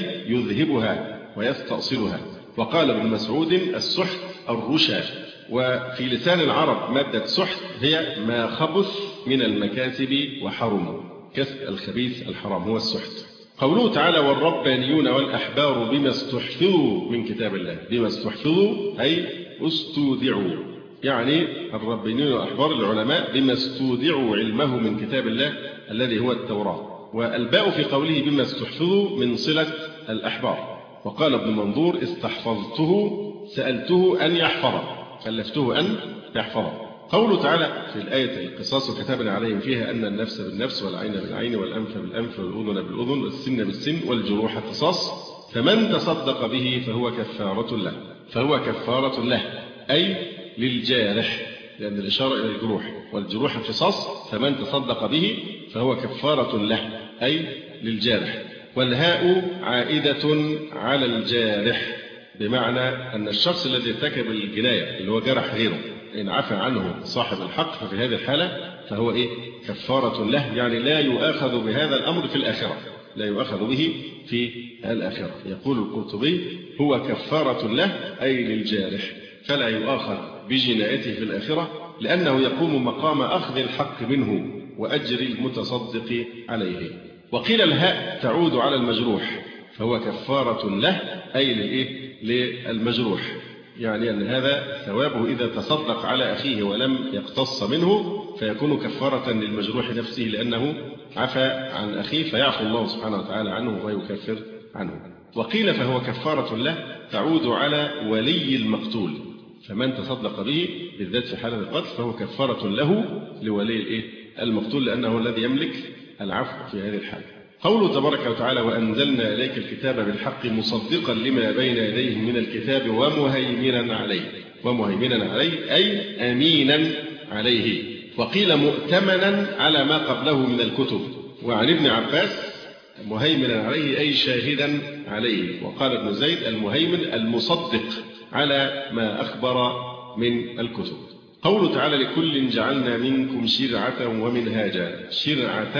يذهبها ويستأصلها. وقال ابن مسعود السحت الرشا. وفي لسان العرب مادة سحت هي ما خبث من المكاسب وحرم، كسب الخبيث الحرام هو السحت. قوله تعالى والربانيون والأحبار بما استحفظوا من كتاب الله. بما استحفظوا أي استودعوا، يعني الربانيون والأحبار العلماء بما استودعوا علمه من كتاب الله الذي هو التوراة. والباء في قوله بما استحفظوا من صلة الأحبار. وقال ابن منظور استحفظته سألته أن يحفظه، كلفته أن يحفظه. قوله تعالى في الآية القصاص وكتبنا عليهم فيها أن النفس بالنفس والعين بالعين والأنف بالأنف والأذن بالأذن والسن بالسن والجروح قصاص، فمن تصدق به فهو كفارة له. فهو كفارة له أي للجارح، لأن الإشارة إلى الجروح، والجروح قصاص، فمن تصدق به فهو كفارة له أي للجارح. والهاء عائدة على الجارح، بمعنى أن الشخص الذي ارتكب الجناية اللي هو جرح غيره إن عفى عنه صاحب الحق ففي هذه الحالة فهو إيه؟ كفارة له، يعني لا يؤاخذ بهذا الأمر في الآخرة، لا يؤاخذ به في الآخرة. يقول القرطبي هو كفارة له أي للجارح، فلا يؤاخذ بجنايته في الآخرة لأنه يقوم مقام أخذ الحق منه وأجر المتصدق عليه. وقيل الهاء تعود على المجروح، فهو كفارة له أي للإيه؟ للمجروح، يعني أن هذا ثوابه إذا تصدق على أخيه ولم يقتص منه فيكون كفارة للمجروح نفسه لأنه عفى عن أخيه فيعفو الله سبحانه وتعالى عنه ويكفر عنه. وقيل فهو كفارة له تعود على ولي المقتول، فمن تصدق به بالذات في حالة القتل فهو كفارة له لولي المقتول لأنه الذي يملك العفو في هذه الحالة. قوله تبارك وتعالى وأنزلنا إليك الكتاب بالحق مصدقا لما بين يديه من الكتاب ومهيمنا عليه. ومهيمنا عليه أي أمينا عليه. وقيل مؤتمنا على ما قبله من الكتب. وعن ابن عباس مهيمنا عليه أي شاهدا عليه. وقال ابن زيد المهيمن المصدق على ما أخبر من الكتب. قوله تعالى لكل جعلنا منكم شرعة ومنهاجا. شرعة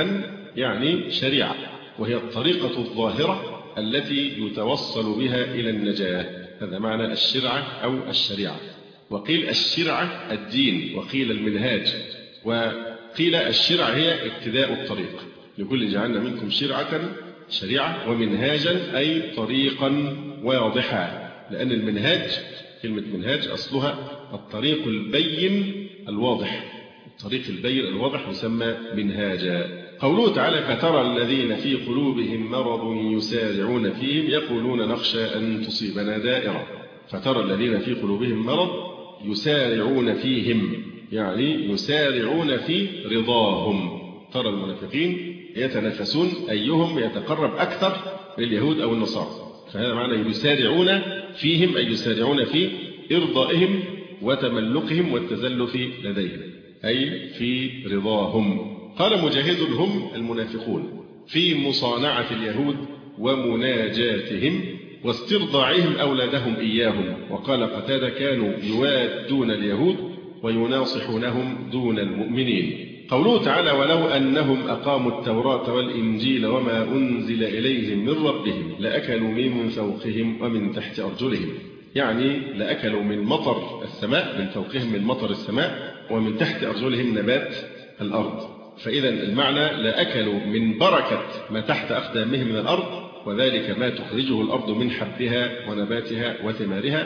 يعني شريعة، وهي الطريقة الظاهرة التي يتوصل بها إلى النجاة. هذا معنى الشرعة أو الشريعة. وقيل الشرعة الدين، وقيل المنهاج، وقيل الشرعة هي ابتداء الطريق. لكل جعلنا منكم شرعة شريعة ومنهاجا أي طريقا واضحا، لأن المنهاج كلمة منهاج أصلها الطريق البين الواضح، الطريق البين الواضح يسمى منهاجا. قوله تعالى فترى الذين في قلوبهم مرض يسارعون فيهم يقولون نخشى أن تصيبنا دائرة. فترى الذين في قلوبهم مرض يسارعون فيهم، يعني يسارعون في رضاهم. ترى المنافقين يتنافسون أيهم يتقرب أكثر لليهود أو النصارى، فهذا معنى يسارعون فيهم أي يسارعون في إرضائهم وتملقهم والتزلف لديهم، أي في رضاهم. قال مجاهد هم المنافقون في مصانعة اليهود ومناجاتهم واسترضاعهم أولادهم إياهم. وقال قتادة كانوا يوادون اليهود ويناصحونهم دون المؤمنين. قوله تعالى ولو أنهم أقاموا التوراة والإنجيل وما أنزل إليهم من ربهم لأكلوا من فوقهم ومن تحت أرجلهم، يعني لأكلوا من مطر السماء، من فوقهم من مطر السماء، ومن تحت أرجلهم نبات الأرض. فإذا المعنى لأكلوا من بركة ما تحت أقدامهم من الأرض، وذلك ما تخرجه الأرض من حبها ونباتها وثمارها.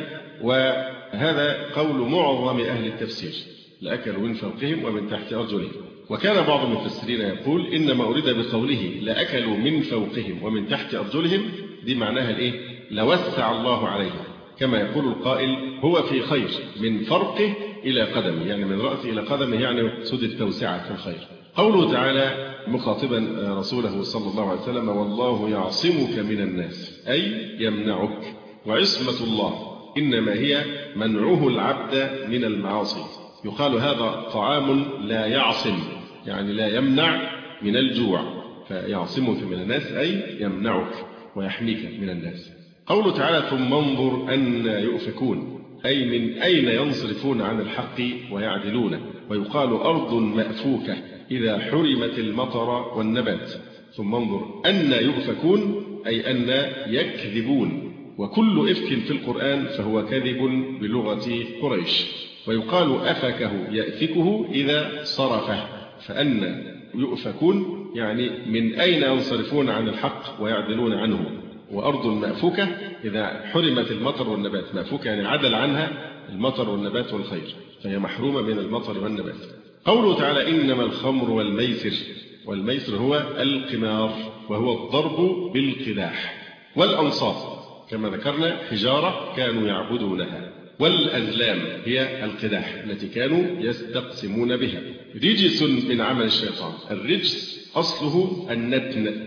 وهذا قول معظم أهل التفسير، لأكلوا من فوقهم ومن تحت أرجلهم. وكان بعض المفسرين يقول إنما أريد بقوله لأكلوا من فوقهم ومن تحت أرجلهم دي معناها الإيه؟ لوسع الله عليهم، كما يقول القائل هو في خير من فرقه إلى قدمه، يعني من رأسه إلى قدمه، يعني سد التوسعة في الخير. قوله تعالى مخاطبا رسوله صلى الله عليه وسلم والله يعصمك من الناس، أي يمنعك. وعصمة الله إنما هي منعه العبد من المعاصي. يقال هذا طعام لا يعصم، يعني لا يمنع من الجوع، فيعصمك من الناس أي يمنعك ويحميك من الناس. قوله تعالى ثم انظر أن يؤفكون، أي من أين ينصرفون عن الحق ويعدلون. ويقال أرض مأفوكة إذا حرمت المطر والنبات. ثم انظر أن يؤفكون أي أن يكذبون، وكل إفك في القرآن فهو كذب بلغة قريش. ويقال أفكه يأفكه إذا صرفه، فأن يؤفكون يعني من أين ينصرفون عن الحق ويعدلون عنه. وأرض مأفوكة إذا حرمت المطر والنبات، مأفوكة يعني عدل عنها المطر والنبات والخير، فهي محرومة من المطر والنبات. قوله تعالى إنما الخمر والميسر، والميسر هو القمار وهو الضرب بالقداح. والأنصاب كما ذكرنا حجارة كانوا يعبدونها. والأزلام هي القداح التي كانوا يستقسمون بها. رجس من عمل الشيطان، الرجس أصله النتن.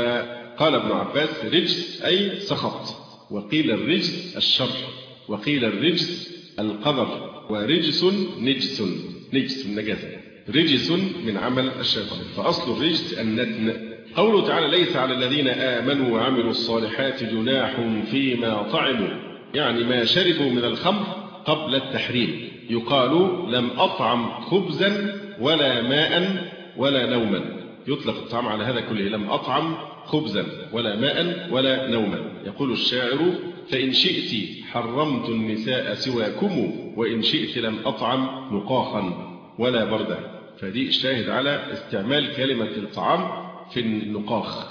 وقال ابن عباس رجس أي سخط، وقيل الرجس الشر، وقيل الرجس القذر، ورجس نجس، نجس النجاسة، رجس من عمل الشيطان، فأصل الرجس النتن. قوله تعالى ليس على الذين آمنوا وعملوا الصالحات جناح فيما طعموا، يعني ما شربوا من الخمر قبل التحريم. يقال لم أطعم خبزا ولا ماء ولا نوما، يطلق الطعام على هذا كله، لم أطعم خبزا ولا ماء ولا نوما. يقول الشاعر فإن شئت حرمت النساء سواكم وإن شئت لم أطعم نقاخا ولا بردا. فدي الشاهد على استعمال كلمة الطعام في النقاخ،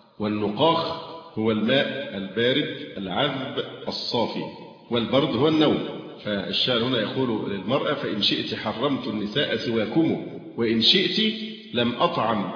والنقاخ هو الماء البارد العذب الصافي، والبرد هو النوم. فالشاعر هنا يقول للمرأة فإن شئت حرمت النساء سواكم وإن شئت لم أطعم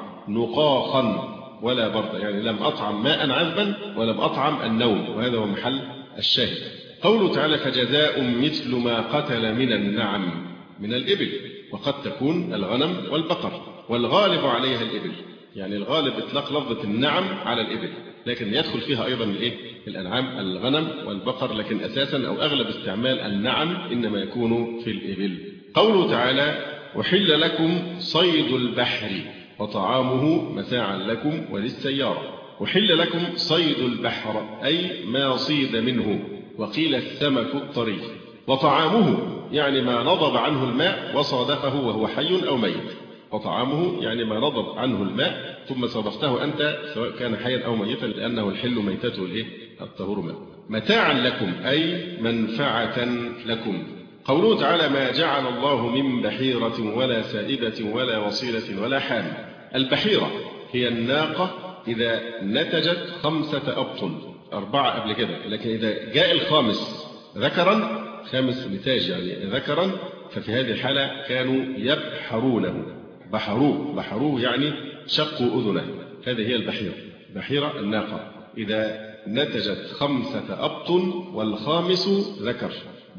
نقاخا ولا بردا، يعني لم أطعم ماء عذبا ولم أطعم النوم، وهذا هو محل الشاهد. قوله تعالى فجزاء مثل ما قتل من النعم، من الإبل، وقد تكون الغنم والبقر، والغالب عليها الإبل، يعني الغالب إطلاق لفظة النعم على الإبل، لكن يدخل فيها أيضا الإيه؟ الأنعام، الغنم والبقر، لكن أساسا أو أغلب استعمال النعم إنما يكون في الإبل. قوله تعالى وحل لكم صيد البحر وطعامه متاعا لكم وللسيارة. وحل لكم صيد البحر أي ما صيد منه، وقيل السمك الطري. وطعامه يعني ما نضب عنه الماء وصادفه وهو حي أو ميت. وطعامه يعني ما نضب عنه الماء ثم صرفته أنت سواء كان حيا أو ميتا لأنه الحل ميتته الإيه؟ الطهور ماء. متاعا لكم أي منفعة لكم. قوله تعالى ما جعل الله من بحيرة ولا سائبة ولا وصيلة ولا حام. البحيرة هي الناقة إذا نتجت خمسة أبطن، أربعة قبل كده، لكن إذا جاء الخامس ذكرا، خامس نتاج يعني ذكرا، ففي هذه الحالة كانوا يبحرونه. بحروه بحروه يعني شقوا أذنه. هذه هي البحيرة. بحيرة الناقة إذا نتجت خمسة أبطن والخامس ذكر،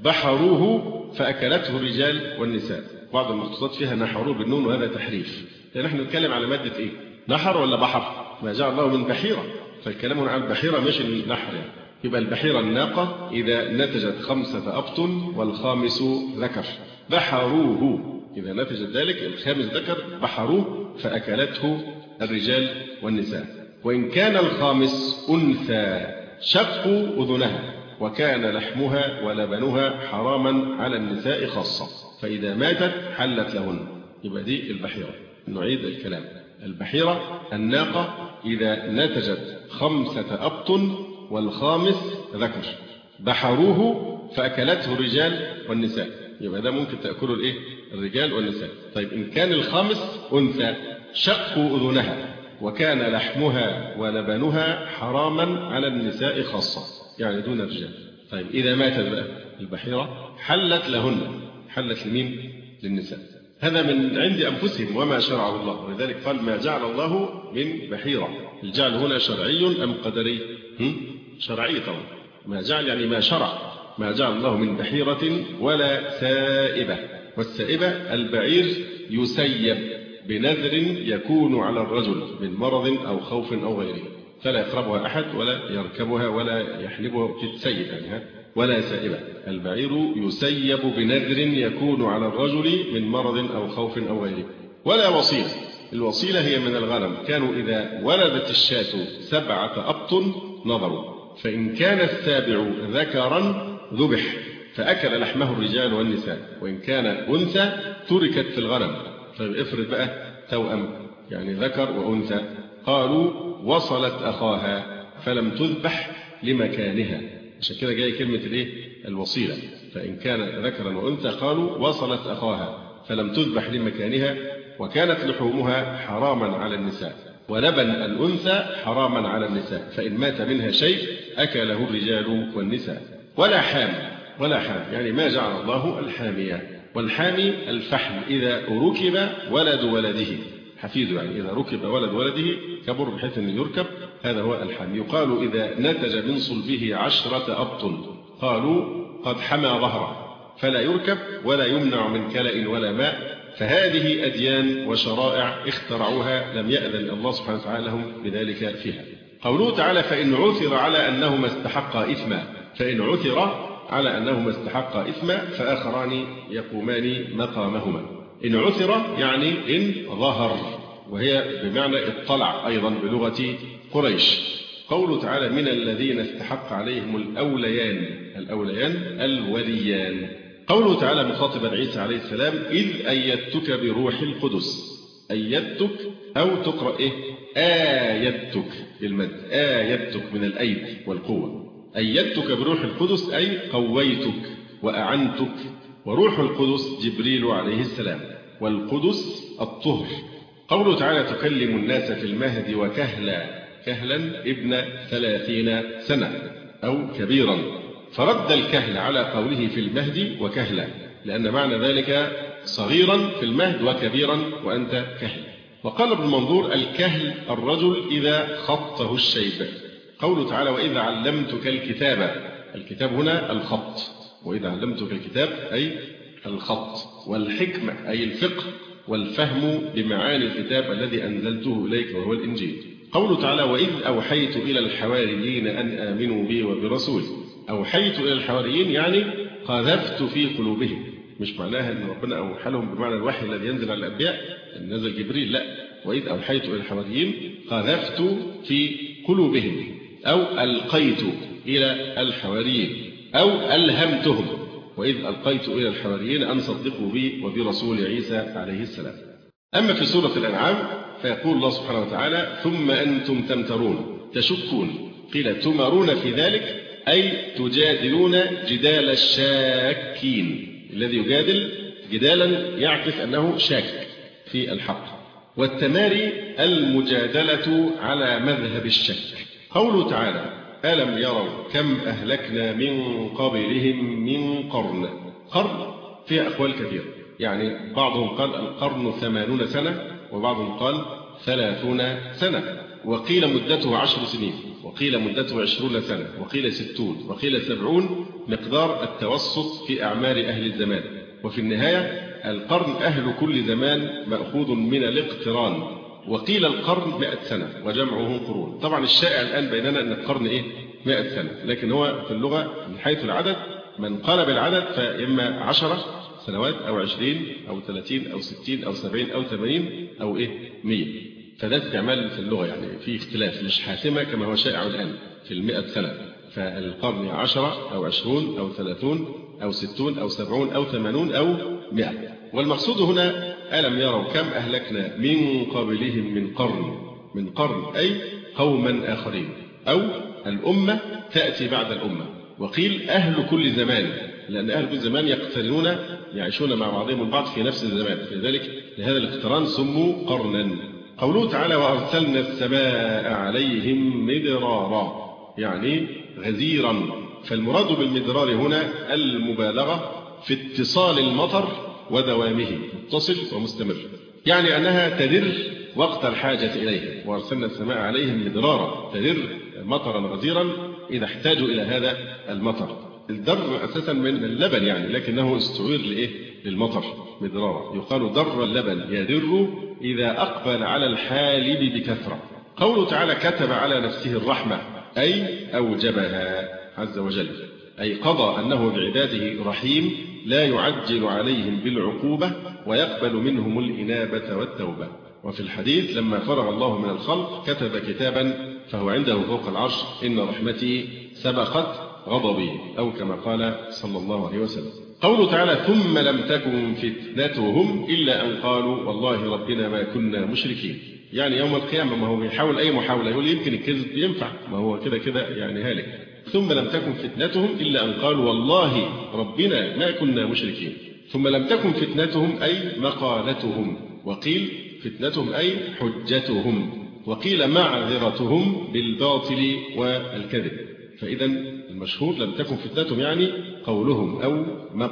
بحروه فأكلته الرجال والنساء. بعض المخطوطات فيها نحروه بالنون وهذا تحريف، لأن نحن نتكلم على مادة إيه؟ نحر ولا بحر؟ ما جعل الله من بحيرة، فالكلام عن البحيرة مش النحر يعني. يبقى البحيرة الناقة إذا نتجت خمسة أبطن والخامس ذكر، بحروه إذا نتجت ذلك الخامس ذكر بحروه فأكلته الرجال والنساء. وإن كان الخامس أنثى شقوا أذنها وكان لحمها ولبنها حراما على النساء خاصة، فإذا ماتت حلت لهن. يبقى دي البحيرة. نعيد الكلام. البحيرة الناقة إذا نتجت خمسة أبطن والخامس ذكر، بحروه فأكلته الرجال والنساء. يبقى ده ممكن تأكله الإيه؟ الرجال والنساء. طيب إن كان الخامس أنثى شقوا أذنها وكان لحمها ولبنها حراما على النساء خاصة، يعني دون الرجال. طيب إذا ماتت بقى البحيرة حلت لهن. حلت لمين؟ للنساء. هذا من عند أنفسهم وما شرعه الله، ولذلك قال ما جعل الله من بحيرة. الجعل هنا شرعي أم قدري؟ شرعي طبعا. ما جعل يعني ما شرع. ما جعل الله من بحيرة ولا سائبة. والسائبة البعير يسيب بنذر يكون على الرجل من مرض أو خوف أو غيره، فلا يقربها أحد ولا يركبها ولا يحلبها تتسيب يعني. ولا سائبة البعير يسيب بنذر يكون على الرجل من مرض أو خوف أو غيره. ولا وصيلة. الوصيلة هي من الغنم، كانوا إذا ولدت الشاة سبعة أبطن نظروا، فإن كان السابع ذكرا ذبح فأكل لحمه الرجال والنساء، وإن كان أنثى تركت في الغنم. طيب افرض بقى توأم يعني ذكر وأنثى، قالوا وصلت أخاها فلم تذبح لمكانها. عشان كده جاي كلمة الايه؟ الوصيلة. فإن كان ذكرا وأنثى قالوا وصلت أخاها فلم تذبح لمكانها وكانت لحومها حراما على النساء، ولبن الأنثى حراما على النساء، فإن مات منها شيء أكله الرجال والنساء. ولا حام. ولا حام يعني ما جعل الله الحامية. والحامي الفحم إذا ركب ولد ولده، حفيده يعني إذا ركب ولد ولده كبر بحيث أن يركب، هذا هو الحامي. يقال إذا نتج من صلبه عشرة أبطن قالوا قد حمى ظهره، فلا يركب ولا يمنع من كلأ ولا ماء. فهذه أديان وشرائع اخترعوها لم يأذن الله سبحانه وتعالى لهم بذلك فيها. قوله تعالى فإن عثر على أنهما استحقا إثما. فإن عثر على أنهما استحقا إثما فآخران يقومان مقامهما. إن عثر يعني إن ظهر، وهي بمعنى اطلع أيضا بلغة قريش. قوله تعالى من الذين استحق عليهم الأوليان. الأوليان الوليان. قوله تعالى مخاطبا عيسى عليه السلام إذ أيدتك بروح القدس. أيدتك أو تقرأ إيه؟ آيدتك بالمد. آيدتك من الأيد والقوة. أيدتك بروح القدس أي قويتك وأعنتك. وروح القدس جبريل عليه السلام، والقدس الطهر. قوله تعالى تكلم الناس في المهد وكهلا. كهلا ابن ثلاثين سنة أو كبيرا، فرد الكهل على قوله في المهد وكهلا، لأن معنى ذلك صغيرا في المهد وكبيرا وأنت كهل. وقال ابن منظور الكهل الرجل إذا خطه الشيب. قوله تعالى وإذا علمتك الكتاب. الكتاب هنا الخط، وإذا علمتك الكتاب أي الخط، والحكمة أي الفقه والفهم بمعاني الكتاب الذي أنزلته إليك وهو الإنجيل. قوله تعالى وإذ أوحيت إلى الحواريين أن آمنوا بي وبرسولي. أوحيت إلى الحواريين يعني قذفت في قلوبهم، مش معناها أن ربنا أوحى لهم بمعنى الوحي الذي ينزل على الأنبياء نزل جبريل، لا. وإذ أوحيت إلى الحواريين قذفت في قلوبهم، أو ألقيت إلى الحواريين، أو ألهمتهم. وإذ ألقيت إلى الحواريين أن صدقوا بي وبرسول عيسى عليه السلام. أما في سورة الأنعام فيقول الله سبحانه وتعالى ثم أنتم تمترون تشكون، قيل تمرون في ذلك أي تجادلون جدال الشاكين، الذي يجادل جدالا يعكس أنه شاك في الحق. والتماري المجادلة على مذهب الشك. قوله تعالى ألم يروا كم أهلكنا من قبلهم من قرن. قرن فيها أقوال كثيرة، يعني بعضهم قال القرن ثمانون سنة، وبعضهم قال ثلاثون سنة، وقيل مدته عشر سنين، وقيل مدته عشرون سنة، وقيل ستون، وقيل سبعون، مقدار التوسط في أعمار أهل الزمان. وفي النهاية القرن أهل كل زمان مأخوذ من الاقتران. وقيل القرن مئة سنة وجمعه قرون. طبعا الشائع الآن بيننا أن القرن إيه؟ مئة سنة، لكن هو في اللغة من حيث العدد من قال بالعدد فإما عشرة سنوات أو عشرين أو ثلاثين أو ستين أو سبعين أو ثمانين أو إيه مية. فده استعمال في اللغة، يعني في اختلاف مش حاسمة كما هو شائع الآن في المئة سنة. فالقرن عشرة أو عشرون أو ثلاثون أو ستون أو سبعون أو ثمانون أو مئة. والمقصود هنا ألم يروا كم أهلكنا من قبلهم من قرن. من قرن أي قوما آخرين، أو الأمة تأتي بعد الأمة. وقيل أهل كل زمان، لأن أهل كل زمان يقترنون يعيشون مع بعضهم البعض في نفس الزمان، فلذلك لهذا الاقتران سموا قرنا. قوله تعالى وأرسلنا السماء عليهم مدرارا، يعني غزيرا. فالمراد بالمدرار هنا المبالغة في اتصال المطر ودوامه، متصل ومستمر، يعني أنها تدر وقت الحاجة إليه. وأرسلنا السماء عليهم مدرارا، تدر مطرا غزيرا إذا احتاجوا إلى هذا المطر. الدر أساسا من اللبن يعني، لكنه استعير لإيه؟ للمطر مدرارا. يقال در اللبن يدر إذا أقبل على الحالب بكثرة. قوله تعالى كتب على نفسه الرحمة أي أوجبها عز وجل، أي قضى أنه بعباده رحيم لا يعجل عليهم بالعقوبة ويقبل منهم الإنابة والتوبة. وفي الحديث لما فرغ الله من الخلق كتب كتابا فهو عنده فوق العرش إن رحمتي سبقت غضبي، أو كما قال صلى الله عليه وسلم. قوله تعالى ثم لم تكن فتنتهم إلا أن قالوا والله ربنا ما كنا مشركين، يعني يوم القيامة ما هو بيحاول أي محاولة يقول يمكن الكذب ينفع، ما هو كده كده يعني هالك. ثم لم تكن فتنتهم إلا أن قالوا والله ربنا ما كنا مشركين. ثم لم تكن فتنتهم أي مقالتهم، وقيل فتنتهم أي حجتهم، وقيل معذرتهم بالباطل والكذب. فإذا المشهور لم تكن فتنتهم يعني قولهم أو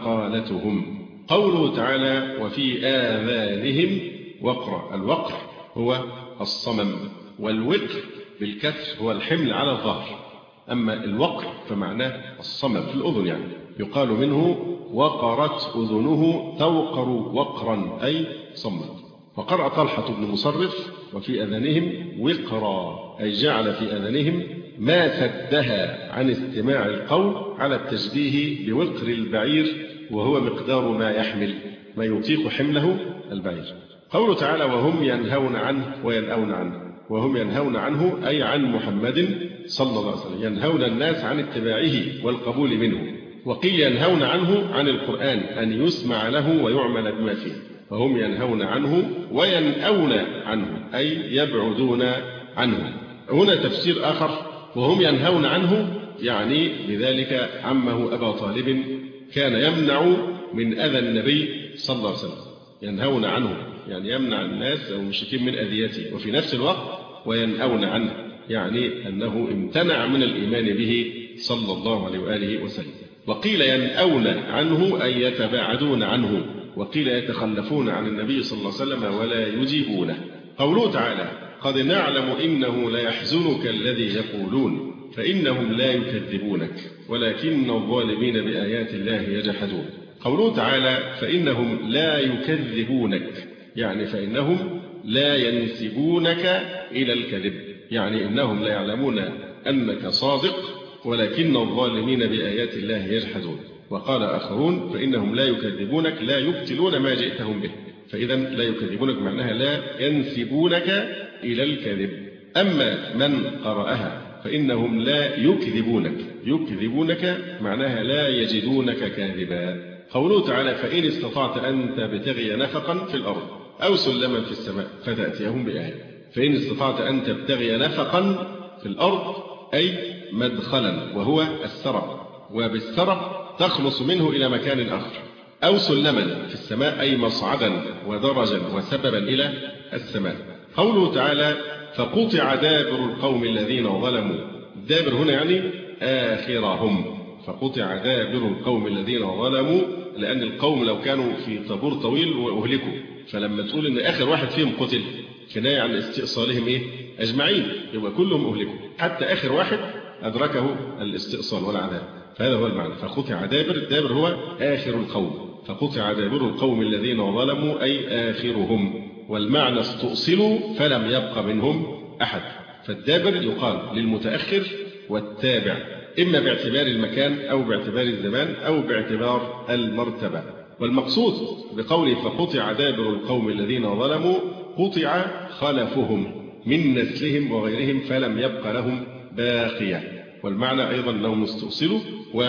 مقالتهم. قوله تعالى وفي آذانهم وقر. الوقر هو الصمم، والوقر بالكسر هو الحمل على الظهر. أما الوقر فمعناه الصمم في الأذن، يعني يقال منه وقرت أذنه توقر وقرا أي صمت. وقرأ طلحة بن مصرف وفي أذانهم وقرا أي جعل في أذانهم ما سدها عن استماع القول، على التشبيه بوقر البعير وهو مقدار ما يحمل، ما يطيق حمله البعير. قوله تعالى وهم ينهون عنه وينأون عنه. وهم ينهون عنه أي عن محمد صلى الله عليه وسلم، ينهون الناس عن اتباعه والقبول منه. وقيل ينهون عنه عن القرآن أن يسمع له ويعمل بما فيه، فهم ينهون عنه وينأون عنه أي يبعدون عنه. هنا تفسير آخر وهم ينهون عنه يعني بذلك عمه أبا طالب كان يمنع من أذى النبي صلى الله عليه وسلم. ينهون عنه يعني يمنع الناس أو المشركين من أذيته، وفي نفس الوقت وينأون عنه يعني أنه امتنع من الإيمان به صلى الله عليه وآله وسلم. وقيل ينأون عنه أي يتباعدون عنه، وقيل يتخلفون عن النبي صلى الله عليه وسلم ولا يجيبونه. قوله تعالى قد نعلم إنه ليحزنك الذي يقولون فإنهم لا يكذبونك ولكن الظالمين بآيات الله يجحدون. قوله تعالى فإنهم لا يكذبونك يعني فإنهم لا ينسبونك إلى الكذب، يعني إنهم لا يعلمون أنك صادق ولكن الظالمين بآيات الله يجحدون. وقال آخرون فإنهم لا يكذبونك لا يبطلون ما جئتهم به، فإذا لا يكذبونك معناها لا ينسبونك إلى الكذب. أما من قرأها فإنهم لا يكذبونك يكذبونك معناها لا يجدونك كاذبا. قوله تعالى فإن استطعت أن تبتغي نفقا في الأرض أو سلما في السماء فتأتيهم بآية. فإن استطعت أن تبتغي نفقا في الأرض أي مدخلا وهو السرب، وبالسرب تخلص منه إلى مكان آخر، أو سلما في السماء أي مصعدا ودرجا وسببا إلى السماء. قوله تعالى فقطع دابر القوم الذين ظلموا، دابر هنا يعني آخرهم، فقطع دابر القوم الذين ظلموا، لأن القوم لو كانوا في طابور طويل وأهلكوا، فلما تقول إن آخر واحد فيهم قتل كناية عن استئصالهم إيه؟ أجمعين، يبقى كلهم أهلكوا حتى آخر واحد أدركه الاستئصال والعذاب، فهذا هو المعنى. فقطع دابر، الدابر هو آخر القوم، فقطع دابر القوم الذين ظلموا أي آخرهم، والمعنى استؤصلوا فلم يبق منهم أحد. فالدابر يقال للمتأخر والتابع، إما باعتبار المكان أو باعتبار الزمان أو باعتبار المرتبة. والمقصود بقوله فقطع دابر القوم الذين ظلموا قطع خلفهم من نسلهم وغيرهم فلم يبق لهم باقية، والمعنى أيضا لهم استؤصلوا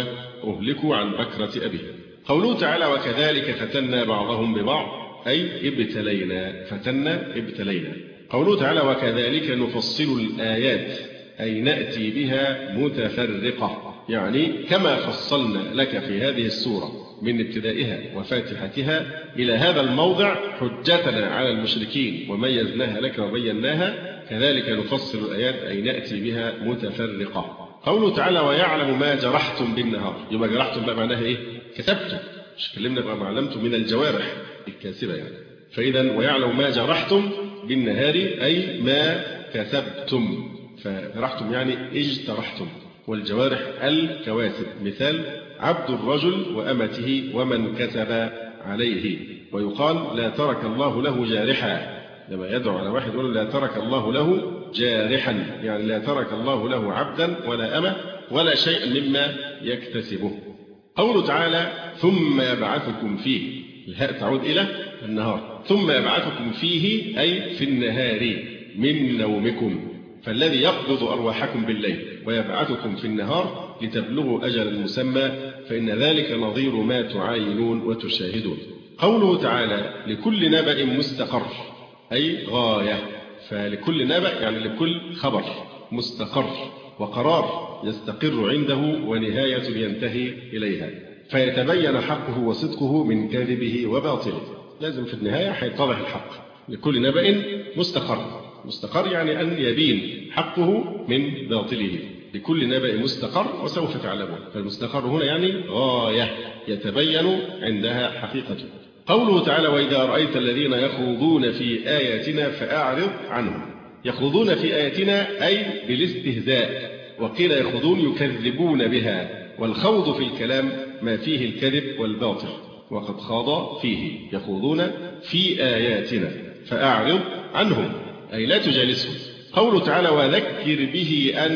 وأهلكوا عن بكرة أبيهم. قوله تعالى وكذلك فتنا بعضهم ببعض أي ابتلينا، فتنا ابتلينا. قوله تعالى وكذلك نفصل الآيات أي نأتي بها متفرقة، يعني كما فصلنا لك في هذه السورة من ابتدائها وفاتحتها إلى هذا الموضع حجتنا على المشركين وميزناها لك وبيناها، كذلك نفصل الآيات أي نأتي بها متفرقة. قوله تعالى ويعلم ما جرحتم بالنهار، يبقى جرحتم بقى معناها إيه؟ كسبتم، مش كلمنا بقى ما علمتم من الجوارح الكاسبة يعني. فإذا ويعلم ما جرحتم بالنهار أي ما كسبتم، فجرحتم يعني اجترحتم، والجوارح الكواسب، مثال عبد الرجل وأمته ومن كسب عليه. ويقال لا ترك الله له جارحا، لما يدعو على واحد يقول لا ترك الله له جارحا، يعني لا ترك الله له عبدا ولا أمة ولا شيء مما يكتسبه. قوله تعالى ثم يبعثكم فيه، الهاء تعود إلى النهار، ثم يبعثكم فيه أي في النهار من نومكم، فالذي يقبض أرواحكم بالليل ويبعثكم في النهار لتبلغوا أجل المسمى، فإن ذلك نظير ما تعاينون وتشاهدون. قوله تعالى لكل نبأ مستقر أي غاية، فلكل نبأ يعني لكل خبر مستقر وقرار يستقر عنده ونهاية ينتهي إليها، فيتبين حقه وصدقه من كاذبه وباطله، لازم في النهاية هيتضح الحق. لكل نبأ مستقر، مستقر يعني أن يبين حقه من باطله، لكل نبأ مستقر وسوف تعلمون، فالمستقر هنا يعني غاية يتبين عندها حقيقته. قوله تعالى وإذا رأيت الذين يخوضون في آياتنا فأعرض عنهم، يخوضون في آياتنا أي بالاستهزاء، وقيل يخوضون يكذبون بها، والخوض في الكلام ما فيه الكذب والباطل، وقد خاض فيه، يخوضون في آياتنا فأعرض عنهم أي لا تجالسهم. قوله تعالى وذكر به أن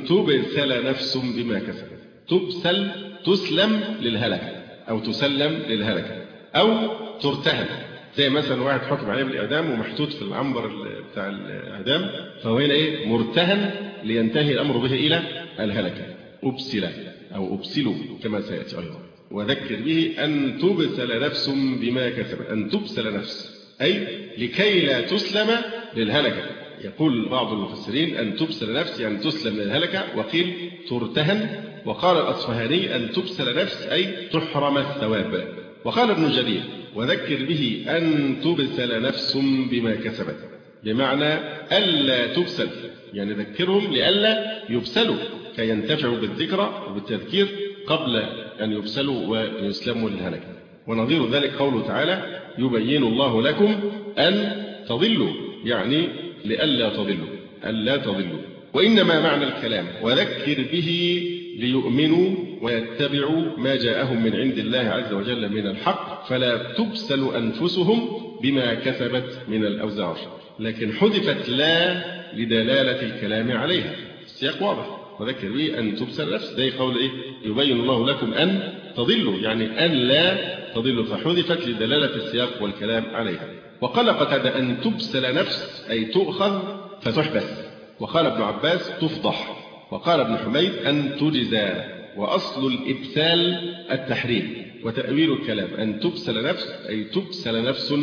تبسل نفس بما كسبت، تبسل تسلم للهلكة أو تسلم للهلكة أو ترتهن، زي مثلا واحد حكم عليه بالإعدام ومحطوط في العنبر بتاع الإعدام، فهو هنا إيه مرتهن لينتهي الأمر به إلى الهلكة، أبسل أو أبسلوا كما سيأتي أيضا. وذكر به أن تبسل نفس بما كسبت، أن تبسل نفس أي لكي لا تسلم للهلكة. يقول بعض المفسرين أن تبسل نفس يعني تسلم للهلكة، وقيل ترتهن، وقال الأصفهاني أن تبسل نفس أي تحرم الثواب. وقال ابن جرير وذكر به أن تبسل نفس بما كسبت، بمعنى ألا تبسل، يعني ذكرهم لألا يبسلوا كي ينتفعوا بالذكرى وبالتذكير قبل أن يبسلوا ويسلموا للهلكة. ونظير ذلك قوله تعالى يبين الله لكم أن تضلوا، يعني لألا تضلوا، ألا تضلوا. وإنما معنى الكلام وذكر به ليؤمنوا ويتبعوا ما جاءهم من عند الله عز وجل من الحق، فلا تبسل أنفسهم بما كسبت من الأوزار، لكن حذفت لا لدلالة الكلام عليها، السياق واضح وذكر به أن تبسل نفس، ده قول إيه يبين الله لكم أن تضلوا، يعني أن لا تضلوا، فحذفت لدلالة السياق والكلام عليها. وقال قتادة أن تبسل نفس أي تؤخذ فتحبس، وقال ابن عباس تفضح، وقال ابن حميد أن تجزى، وأصل الإبسال التحريم، وتأويل الكلام أن تبسل نفس أي تبسل نفس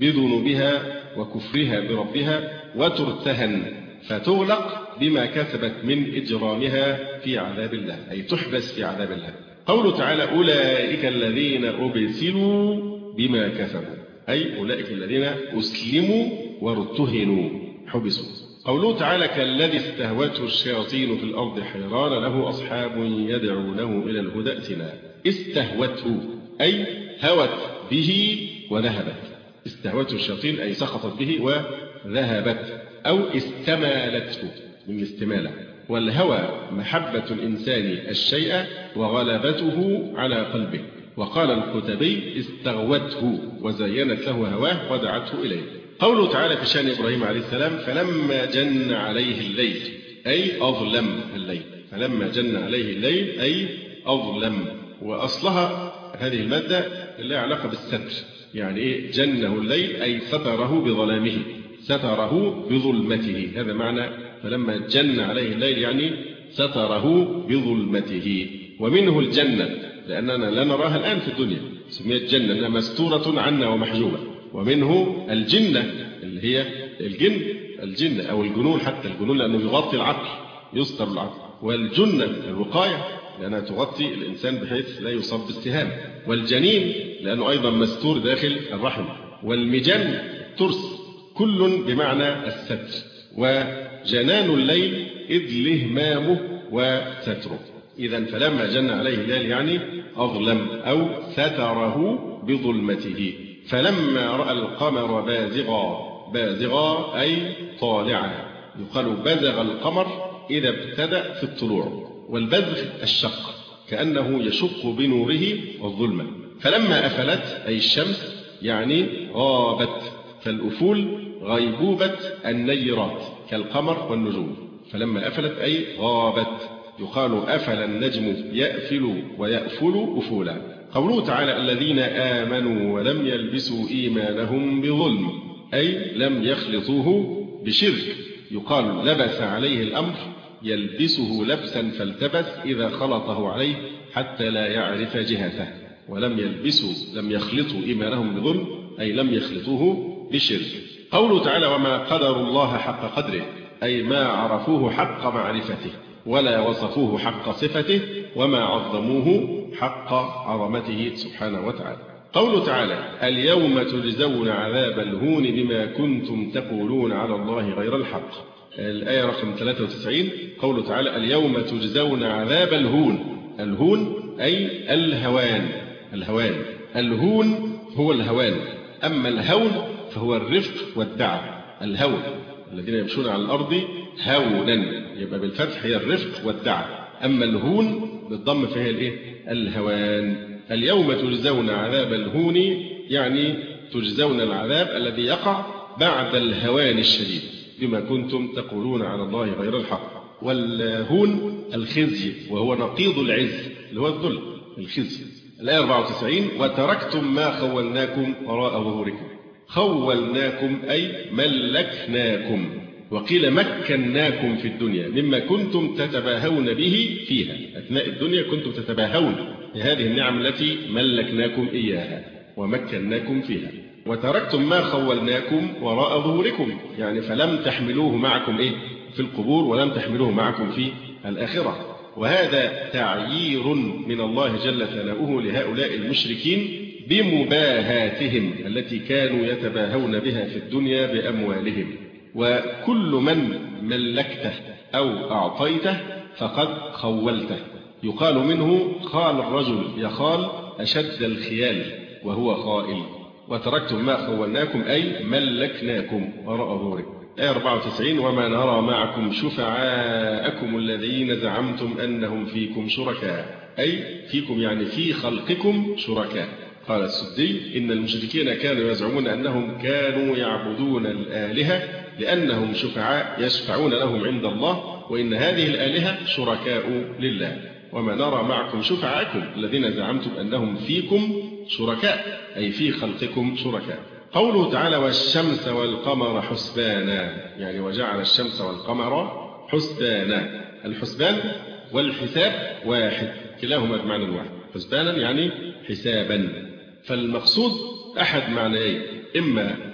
بذنوبها وكفرها بربها وترتهن فتغلق بما كسبت من إجرامها في عذاب الله، أي تحبس في عذاب الله. قوله تعالى أولئك الذين أبسلوا بما كسبوا، أي أولئك الذين أسلموا وارتهنوا حبسوا. قوله تعالى كالذي استهوته الشياطين في الأرض حيران له أصحاب يدعونه إلى الهدى ائتنا. استهوته أي هوت به وذهبت، استهوته الشياطين أي سخطت به وذهبت، أو استمالته من الاستمالة. والهوى محبة الإنسان الشيء وغلبته على قلبه. وقال الكتبي استغوته وزينت له هواه ودعته إليه. قوله تعالى في شأن إبراهيم عليه السلام فلما جن عليه الليل أي أظلم الليل، فلما جن عليه الليل أي أظلم. وأصلها هذه المادة لها علاقة بالستر، يعني إيه جنه الليل أي ستره بظلامه، ستره بظلمته، هذا معنى فلما جن عليه الليل يعني ستره بظلمته. ومنه الجنة لأننا لا نراها الآن في الدنيا، سميت جنة أنها مستورة عنا ومحجوبة. ومنه الجنة اللي هي الجن، الجن أو الجنون، حتى الجنون لأنه يغطي العقل، يستر العقل. والجنة الوقاية لأنها تغطي الإنسان بحيث لا يصاب بالسهام. والجنين لأنه أيضا مستور داخل الرحم. والمجن ترس، كل بمعنى الستر. وجنان الليل إذ لهمامه وستره. إذا فلما جن عليه الليل يعني أظلم أو ستره بظلمته. فلما رأى القمر بازغا، بازغا أي طالعا، يقال بزغ القمر إذا ابتدأ في الطلوع. والبزغ الشق كأنه يشق بنوره الظلمة. فلما أفلت أي الشمس يعني غابت، فالأفول غيبوبة النيرات كالقمر والنجوم. فلما أفلت أي غابت، يقال أفل النجم يأفل ويأفل أفولا. قوله تعالى الذين آمنوا ولم يلبسوا إيمانهم بظلم أي لم يخلطوه بشرك. يقال لبس عليه الأمر، يلبسه لبسا فالتبس إذا خلطه عليه حتى لا يعرف جهته. ولم يلبسوا لم يخلطوا إيمانهم بظلم أي لم يخلطوه بشرك. قوله تعالى وما قدر الله حق قدره أي ما عرفوه حق معرفته ولا وصفوه حق صفته وما عظموه حق عظمته سبحانه وتعالى. قوله تعالى اليوم تجزون عذاب الهون بما كنتم تقولون على الله غير الحق، الآية رقم ثلاثة وتسعين. قوله تعالى اليوم تجزون عذاب الهون، الهون أي الهوان، الهوان الهون هو الهوان، أما الهون فهو الرفق والدعم. الهون الذين يمشون على الأرض هونا، يبقى بالفتح هي الرفق والدعم. أما الهون بالضم فهي الإيه؟ الهوان. اليوم تجزون عذاب الهون يعني تجزون العذاب الذي يقع بعد الهوان الشديد بما كنتم تقولون على الله غير الحق. والهون الخزي وهو نقيض العز اللي هو الذل، الخزي. الآية أربعة وتسعين وتركتم ما خولناكم وراء ظهوركم. خولناكم أي ملكناكم، وقيل مكناكم في الدنيا مما كنتم تتباهون به فيها. أثناء الدنيا كنتم تتباهون بهذه النعم التي ملكناكم إياها ومكناكم فيها. وتركتم ما خولناكم وراء ظهوركم يعني فلم تحملوه معكم إيه في القبور ولم تحملوه معكم في الآخرة. وهذا تعيير من الله جل ثناؤه لهؤلاء المشركين بمباهاتهم التي كانوا يتباهون بها في الدنيا بأموالهم. وكل من ملكته أو أعطيته فقد خولته. يقال منه خال الرجل يخال أشد الخيال وهو خائل. وتركتم ما خولناكم أي ملكناكم وراء ظهوركم. آية أربعة وتسعين وما نرى معكم شفعاءكم الذين زعمتم أنهم فيكم شركاء، أي فيكم يعني في خلقكم شركاء. قال السدي إن المشركين كانوا يزعمون أنهم كانوا يعبدون الآلهة لأنهم شفعاء يشفعون لهم عند الله، وإن هذه الآلهة شركاء لله. وما نرى معكم شفعاءكم الذين زعمتم أنهم فيكم شركاء أي في خلقكم شركاء. قوله تعالى والشمس والقمر حسبانا يعني وجعل الشمس والقمر حسبانا. الحسبان والحساب واحد، كلاهما بمعنى واحد. حسبانا يعني حسابا. فالمقصود أحد معنيين، إما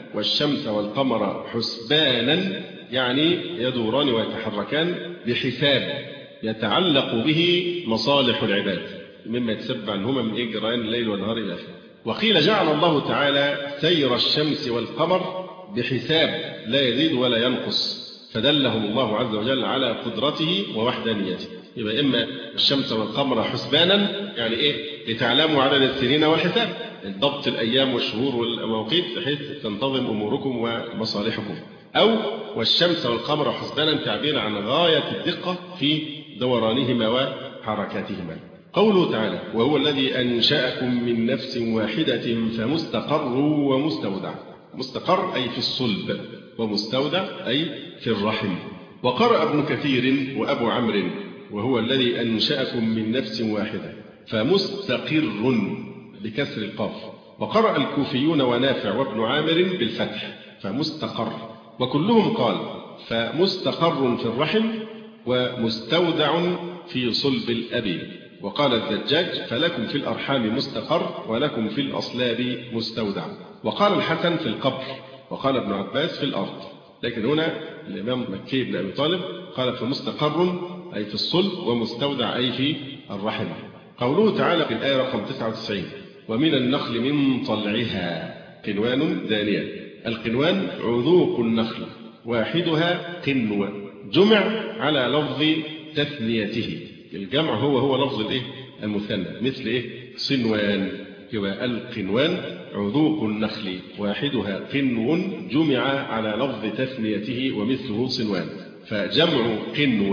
والشمس والقمر حسبانا يعني يدوران ويتحركان بحساب يتعلق به مصالح العباد مما يتسبب عنهما من إجران الليل والنهار إلى آخره. وقيل جعل الله تعالى سير الشمس والقمر بحساب لا يزيد ولا ينقص، فدلهم الله عز وجل على قدرته ووحدانيته. يبقى إما الشمس والقمر حسبانا يعني إيه؟ لتعلموا عدد السنين والحساب، ضبط الأيام والشهور والمواقيت بحيث تنتظم أموركم ومصالحكم، أو والشمس والقمر حسبانا تعبير عن غاية الدقة في دورانهما وحركاتهما. قوله تعالى: وهو الذي أنشأكم من نفس واحدة فمستقر ومستودع. مستقر أي في الصلب، ومستودع أي في الرحم. وقرأ ابن كثير وأبو عمرو: وهو الذي أنشأكم من نفس واحدة فمستقر بكسر القاف. وقرأ الكوفيون ونافع وابن عامر بالفتح فمستقر. وكلهم قال فمستقر في الرحم ومستودع في صلب الأب. وقال الزجاج: فلكم في الأرحام مستقر ولكم في الأصلاب مستودع. وقال الحسن في القبر. وقال ابن عباس في الأرض. لكن هنا الإمام مكي بن أبي طالب قال فمستقر أي في الصلب ومستودع أي في الرحم. قوله تعالى في الآية رقم تسعة وتسعين: ومن النخل من طلعها قنوان دانية. القنوان عذوق النخل واحدها قنو، جمع على لفظ تثنيته. الجمع هو هو لفظ الايه المثنى، مثل ايه صنوان. يبقى القنوان عذوق النخل واحدها قنو جمع على لفظ تثنيته ومثله صنوان، فجمع قنو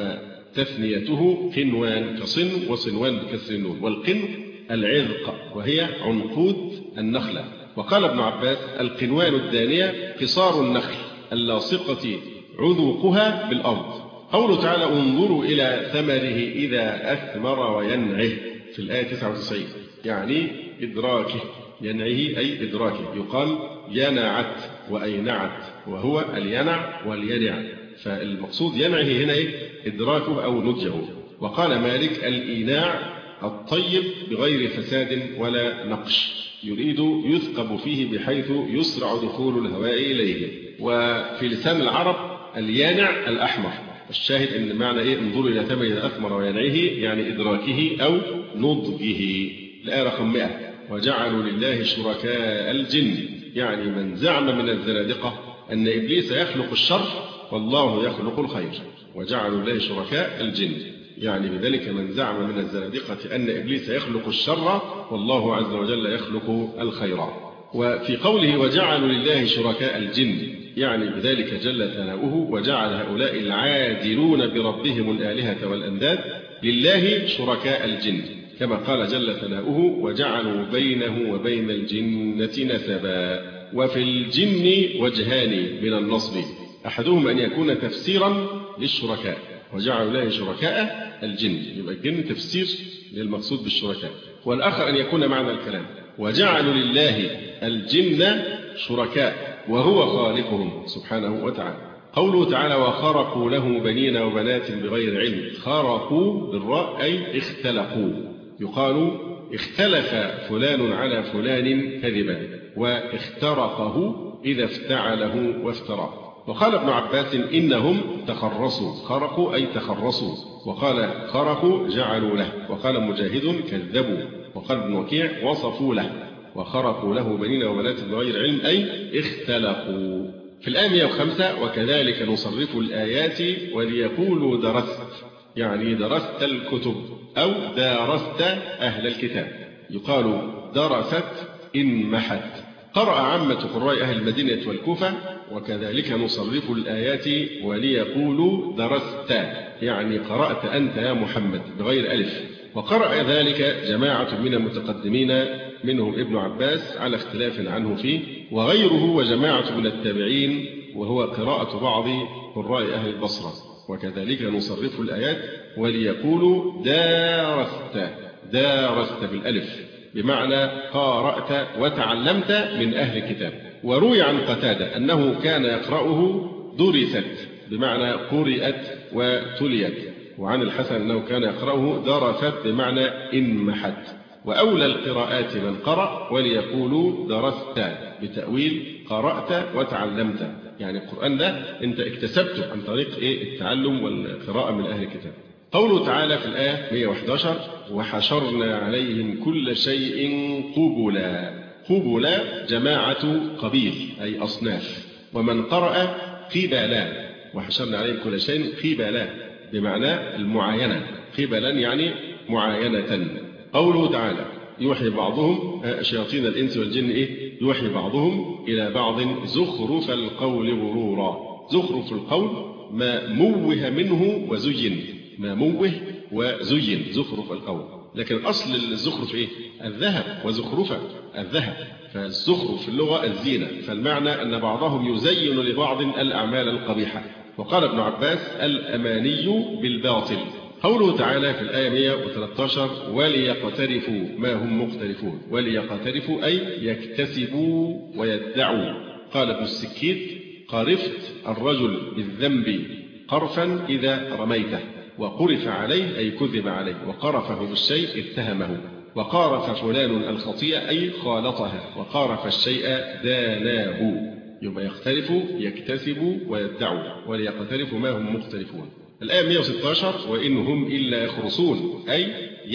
وتثنيته قنوان كصن وصنوان بكسر النون. والقنو العذق وهي عنقود النخلة. وقال ابن عباس: القنوان الدانية قصار النخل اللاصقة عذوقها بالأرض. قوله تعالى: انظروا إلى ثمره إذا أثمر وينعه في الآية تسعة وتسعين يعني إدراكه. ينعه أي إدراكه، يقال ينعت وأينعت، وهو الينع والينع، فالمقصود ينعه هنا إيه؟ إدراكه أو نضجه. وقال مالك: الإيناع الطيب بغير فساد ولا نقش، يريد يثقب فيه بحيث يسرع دخول الهواء إليه. وفي لسان العرب اليانع الأحمر. الشاهد ان معنى ايه انظروا الى ثمره اذا اثمر وينعه يعني ادراكه او نضجه. الايه رقم مئة: وجعلوا لله شركاء الجن، يعني من زعم من الزنادقه ان ابليس يخلق الشر والله يخلق الخير. وجعلوا لله شركاء الجن يعني بذلك من زعم من الزنادقه ان ابليس يخلق الشر والله عز وجل يخلق الخير. وفي قوله وجعلوا لله شركاء الجن يعني بذلك جل ثناؤه وجعل هؤلاء العادلون بربهم الآلهة والأنداد لله شركاء الجن، كما قال جل ثناؤه وجعلوا بينه وبين الجنة نسبا. وفي الجن وجهان من النصب، أحدهم أن يكون تفسيرا للشركاء وجعلوا لله شركاء الجن، يبقى الجن تفسير للمقصود بالشركاء، والآخر أن يكون معنى الكلام وجعلوا لله الجن شركاء وهو خالقهم سبحانه وتعالى. قوله تعالى وخرقوا له بنين وبنات بغير علم. خرقوا بالراء أي اختلقوا، يقال اختلف فلان على فلان كذبا، واخترقه إذا افتعله وافتراه. وقال ابن عباس إنهم تخرصوا. خرقوا أي تخرصوا، وقال خرقوا جعلوا له، وقال مجاهد كذبوا، وقال ابن وكيع وصفوا له. وخرقوا له بنين وبنات بغير علم أي اختلقوا. في الآية مئة وخمسة وكذلك نصرف الآيات وليقولوا درست، يعني درست الكتب أو دارست أهل الكتاب، يقال درست إن محت. قرأ عامة قراء أهل المدينة والكوفة وكذلك نصرف الآيات وليقولوا درست، يعني قرأت أنت يا محمد بغير ألف. وقرأ ذلك جماعة من المتقدمين منهم ابن عباس على اختلاف عنه فيه، وغيره وجماعة من التابعين، وهو قراءة بعض قراء أهل البصرة. وكذلك نصرف الآيات وليقولوا دارست، دارست بالألف بمعنى قارأت وتعلمت من أهل الكتاب. وروي عن قتادة أنه كان يقرأه درست بمعنى قرئت وتليت، وعن الحسن أنه كان يقرأه درست بمعنى انمحت. وأولى القراءات من قرأ وليقولوا درست بتأويل قرأت وتعلمت، يعني القرآن ده أنت اكتسبته عن طريق إيه؟ التعلم والقراءة من أهل الكتاب. قوله تعالى في الآية مئة وأحد عشر وحشرنا عليهم كل شيء قبلا. قبلا جماعة قبيل أي أصناف، ومن قرأ قبلا وحشرنا عليهم كل شيء قبلا بمعنى المعاينة، قبلا يعني معاينة. قوله تعالى يوحي بعضهم شياطين الإنس والجن إيه؟ يوحي بعضهم إلى بعض زخرف القول غرورا. زخرف القول ما موه منه وزين، ما موه وزين زخرف القول، لكن أصل الزخرف إيه؟ الذهب، وزخرفة الذهب، فالزخرف في اللغة الزينة، فالمعنى أن بعضهم يزين لبعض الأعمال القبيحة. وقال ابن عباس الأماني بالباطل. قوله تعالى في الآية مئة وثلاثة عشر وليقترفوا ما هم مقترفون. وليقترفوا أي يكتسبوا ويدعوا. قال ابن السكيت قرفت الرجل بالذنب قرفا إذا رميته، وقرف عليه أي كذب عليه، وقرفه بالشيء اتهمه. وقارف فلان الخطيئة أي خالطها، وقارف الشيء داناه. يبقى يختلف يكتسب ويدعوا وليقترفوا ما هم مختلفون. الآية مئة وستة عشر وإن هم إلا يخرصون أي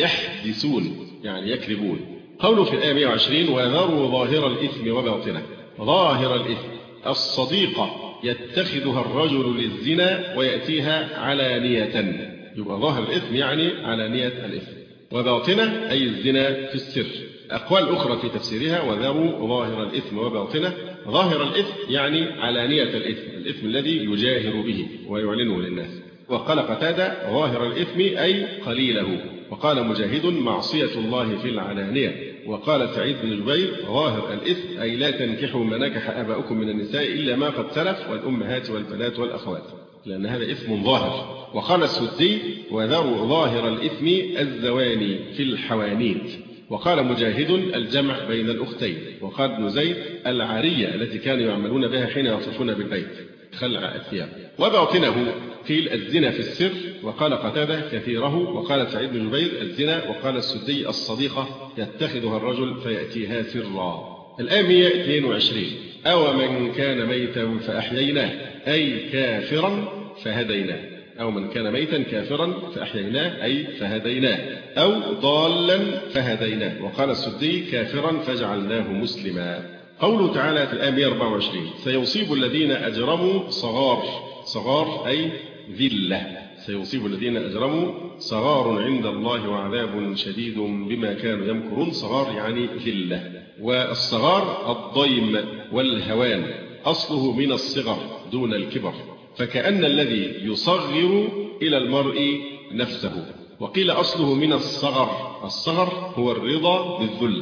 يحدثون يعني يكذبون. قوله في الآية مئة وعشرين وذروا ظاهر الإثم وباطنه. ظاهر الإثم الصديقة يتخذها الرجل للزنا ويأتيها علانية، يبقى ظاهر الإثم يعني علانية الإثم، وباطنه أي الزنا في السر. أقوال أخرى في تفسيرها وذروا ظاهر الإثم وباطنه. ظاهر الإثم يعني علانية الإثم، الإثم الذي يجاهر به ويعلنه للناس. وقال قتادة ظاهر الإثم أي قليله. وقال مجاهد معصية الله في العلانية. وقال سعيد بن جبير ظاهر الإثم أي لا تنكحوا ما نكح آباؤكم من النساء إلا ما قد سلف والأمهات والبنات والأخوات، لأن هذا إثم ظاهر. وقال السدي وذروا ظاهر الإثم الزواني في الحوانيت. وقال مجاهد الجمع بين الأختين. وقال ابن زيد العارية التي كانوا يعملون بها حين يطوفون بالبيت، خلع الثياب. وباطنه قيل الزنا في السر. وقال قتادة كثيره. وقال سعيد بن جبير الزنا. وقال السدي الصديقة يتخذها الرجل فيأتيها سرا. الآية مئة واثنين وعشرين أو من كان ميتا فأحييناه أي كافرا فهديناه. أو من كان ميتا كافرا فأحييناه أي فهديناه، أو ضالا فهديناه. وقال السدي كافرا فجعلناه مسلما. قوله تعالى في الآية مئة وأربعة وعشرين سيصيب الذين أجرموا صغار. صغار أي ذلة. سيصيب الذين أجرموا صغار عند الله وعذاب شديد بما كانوا يمكرون. صغار يعني ذلة. والصغار الضيم والهوان، أصله من الصغر دون الكبر، فكأن الذي يصغر إلى المرء نفسه. وقيل أصله من الصغر. الصغر هو الرضا بالذل،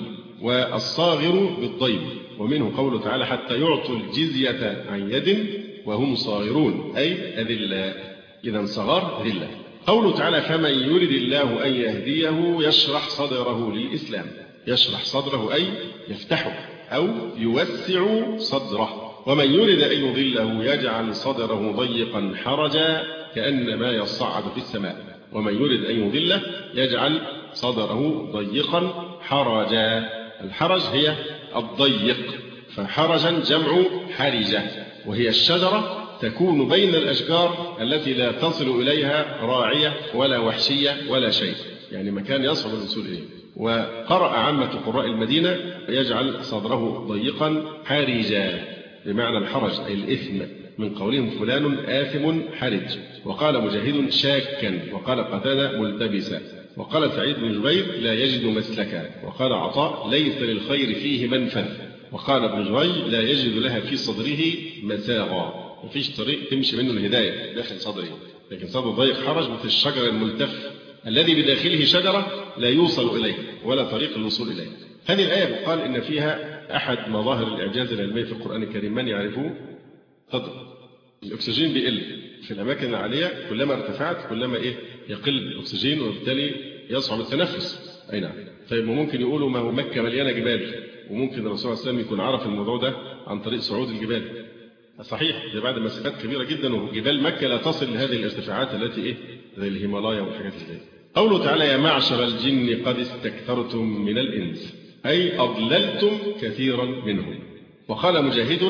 والصاغر بالضيم. ومنه قوله تعالى حتى يعطوا الجزية عن يد وهم صاغرون أي أذلاء. إذن صغار ذلة. قوله تعالى فمن يرد الله أن يهديه يشرح صدره للإسلام. يشرح صدره أي يفتحه أو يوسع صدره. ومن يرد أن يضله يجعل صدره ضيقا حرجا كأنما يصعد في السماء. ومن يرد أن يضله يجعل صدره ضيقا حرجا. الحرج هي الضيق، فحرجا جمع حرجة، وهي الشجرة تكون بين الأشجار التي لا تصل إليها راعية ولا وحشية ولا شيء، يعني مكان يصعب الوصول إليه. وقرأ عامة قراء المدينة يجعل صدره ضيقا حرجا بمعنى الحرج أي الإثم، من قولهم فلان آثم حرج. وقال مجاهد شاكا. وقال قتادة ملتبسا. وقال سعيد بن جبير لا يجد مسلكا. وقال عطاء ليس للخير فيه منفذ. وقال ابن جريج لا يجد لها في صدره مساغا، مفيش طريق تمشي منه الهداية داخل صدره، لكن صدره ضيق حرج مثل الشجر الملتف الذي بداخله شجرة لا يوصل إليه ولا طريق الوصول إليه. هذه الآية بقال إن فيها أحد مظاهر الإعجاز العلمي في القرآن الكريم، من يعرفه؟ تفضل. الأكسجين بيقل في الأماكن العالية، كلما ارتفعت كلما إيه يقل الأكسجين وبالتالي يصعب التنفس. أي نعم. طيب ممكن يقولوا ما هو مكة مليانة جبال، وممكن الرسول صلى الله عليه وسلم يكون عرف الموضوع ده عن طريق صعود الجبال. صحيح، ده بعد مسافات كبيرة جدا، وجبال مكة لا تصل لهذه الارتفاعات التي إيه زي الهيمالايا والحاجات زي. قوله تعالى: يا معشر الجن قد استكثرتم من الإنس، أي أضللتم كثيرا منهم. وقال مجاهد: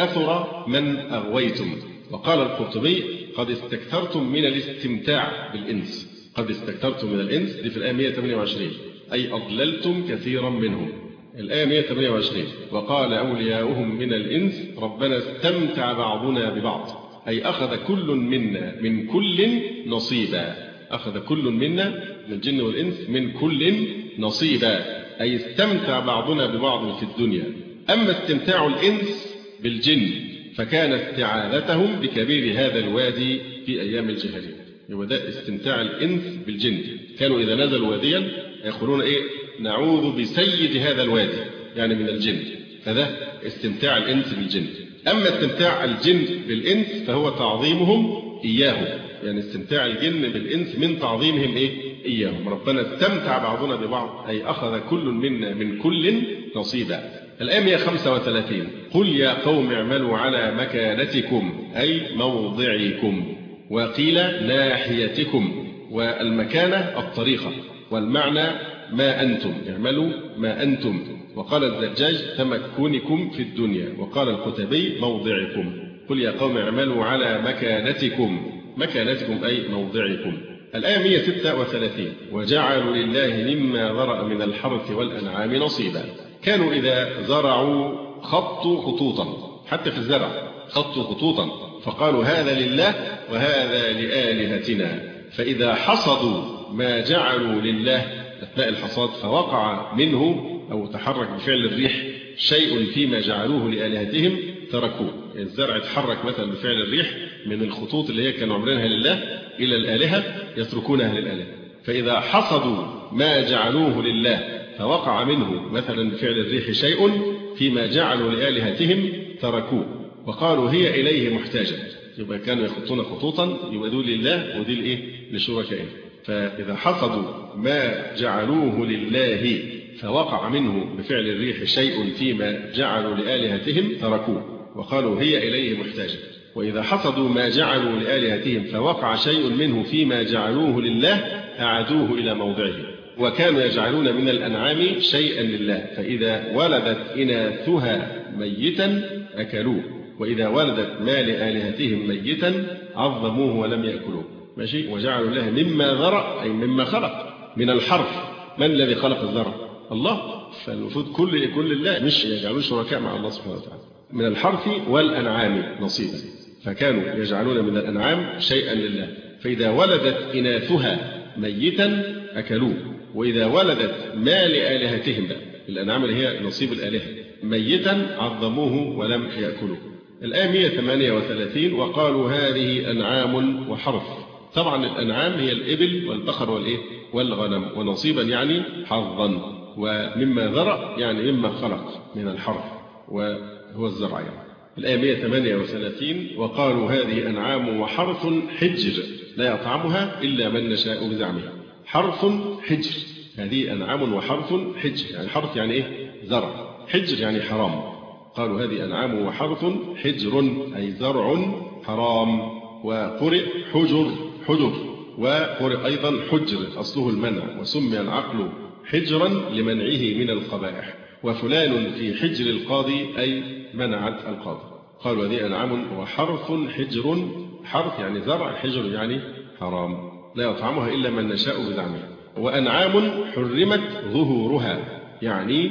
كثر من أغويتم. وقال القرطبي: قد استكثرتم من الاستمتاع بالإنس. قد استكثرتم من الإنس دي في الآية مئة وثمانية وعشرين، أي أضللتم كثيرا منهم. الآية مئة وثمانية وعشرين: وقال أولياؤهم من الإنس ربنا استمتع بعضنا ببعض، أي أخذ كل منا من كل نصيبا. أخذ كل منا من الجن والإنس من كل نصيبا، أي استمتع بعضنا ببعض في الدنيا. أما استمتاع الإنس بالجن فكان استعاذتهم بكبير هذا الوادي في أيام الجاهلية. يبقى ده استمتاع الإنس بالجن، كانوا إذا نزلوا واديا يقولون إيه؟ نعوذ بسيد هذا الوادي، يعني من الجن. فده استمتاع الإنس بالجن. أما استمتاع الجن بالإنس فهو تعظيمهم إياه، يعني استمتاع الجن بالإنس من تعظيمهم إيه؟ إياهم. ربنا استمتع بعضنا ببعض، أي أخذ كل منا من كل نصيبا. الآية مئة وخمسة وثلاثين: قل يا قوم اعملوا على مكانتكم، أي موضعكم. وقيل ناحيتكم، والمكانة الطريقة، والمعنى ما أنتم، اعملوا ما أنتم. وقال الزجاج: تمكنكم في الدنيا. وقال الكتبي: موضعكم. قل يا قوم اعملوا على مكانتكم، مكانتكم أي موضعكم. الآية مئة وستة وثلاثين: وجعلوا لله مما ذرأ من الحرث والأنعام نصيبا. كانوا إذا زرعوا خطوا خطوطا، حتى في الزرع خطوا خطوطا، فقالوا هذا لله وهذا لآلهتنا. فإذا حصدوا ما جعلوا لله أثناء الحصاد فوقع منه أو تحرك بفعل الريح شيء فيما جعلوه لآلهتهم تركوه. يعني الزرع اتحرك مثلا بفعل الريح من الخطوط اللي هي كانوا عاملينها لله إلى الآلهة، يتركونها للآلهة. فإذا حصدوا ما جعلوه لله فوقع منه مثلا بفعل الريح شيء فيما جعلوا لآلهتهم تركوه، وقالوا هي إليه محتاجة. يبقى كانوا يخطون خطوطا يبقى دول لله ودي لإيه؟ لشركائهم. فإذا حصدوا ما جعلوه لله فوقع منه بفعل الريح شيء فيما جعلوا لآلهتهم تركوه، وقالوا هي إليه محتاجة. وإذا حصدوا ما جعلوا لآلهتهم فوقع شيء منه فيما جعلوه لله أعادوه إلى موضعه. وكانوا يجعلون من الأنعام شيئا لله، فإذا ولدت إناثها ميتا أكلوه، وإذا ولدت ما لآلهتهم ميتا عظموه ولم يأكلوه. ماشي. وجعلوا له مما ذرأ، أي مما خلق من الحرف. من الذي خلق الذرة؟ الله. فالمفروض كل كل الله، مش يجعلون شركاء مع الله سبحانه وتعالى. من الحرف والأنعام نصيبا، فكانوا يجعلون من الأنعام شيئا لله، فإذا ولدت إناثها ميتا أكلوه، وإذا ولدت ما لآلهتهم، الأنعام اللي هي نصيب الآلهة، ميتا عظموه ولم يأكلوه. الآية مئة وثمانية وثلاثين: وقالوا هذه أنعام وحرث. طبعا الأنعام هي الإبل والبقر والإيه؟ والغنم، ونصيبا يعني حظا، ومما ذرأ يعني مما خلق من الحرث وهو الزرع يعني. الآية مئة وثمانية وثلاثين: وقالوا هذه أنعام وحرث حجر لا يطعمها إلا من نشاء بزعمها. حرث حجر، هذه أنعام وحرث حجر، يعني حرث يعني إيه؟ زرع، حجر يعني حرام. قالوا هذه أنعام وحرث حجر أي زرع حرام. وقرئ حجر حجر، وقرئ أيضا حجر أصله المنع، وسمي العقل حجرا لمنعه من القبائح. وفلان في حجر القاضي أي منعت القاضي. قالوا هذه أنعام وحرث حجر، حرث يعني زرع، حجر يعني حرام، لا يطعمها إلا من نشاء بزعمها. وأنعام حرمت ظهورها يعني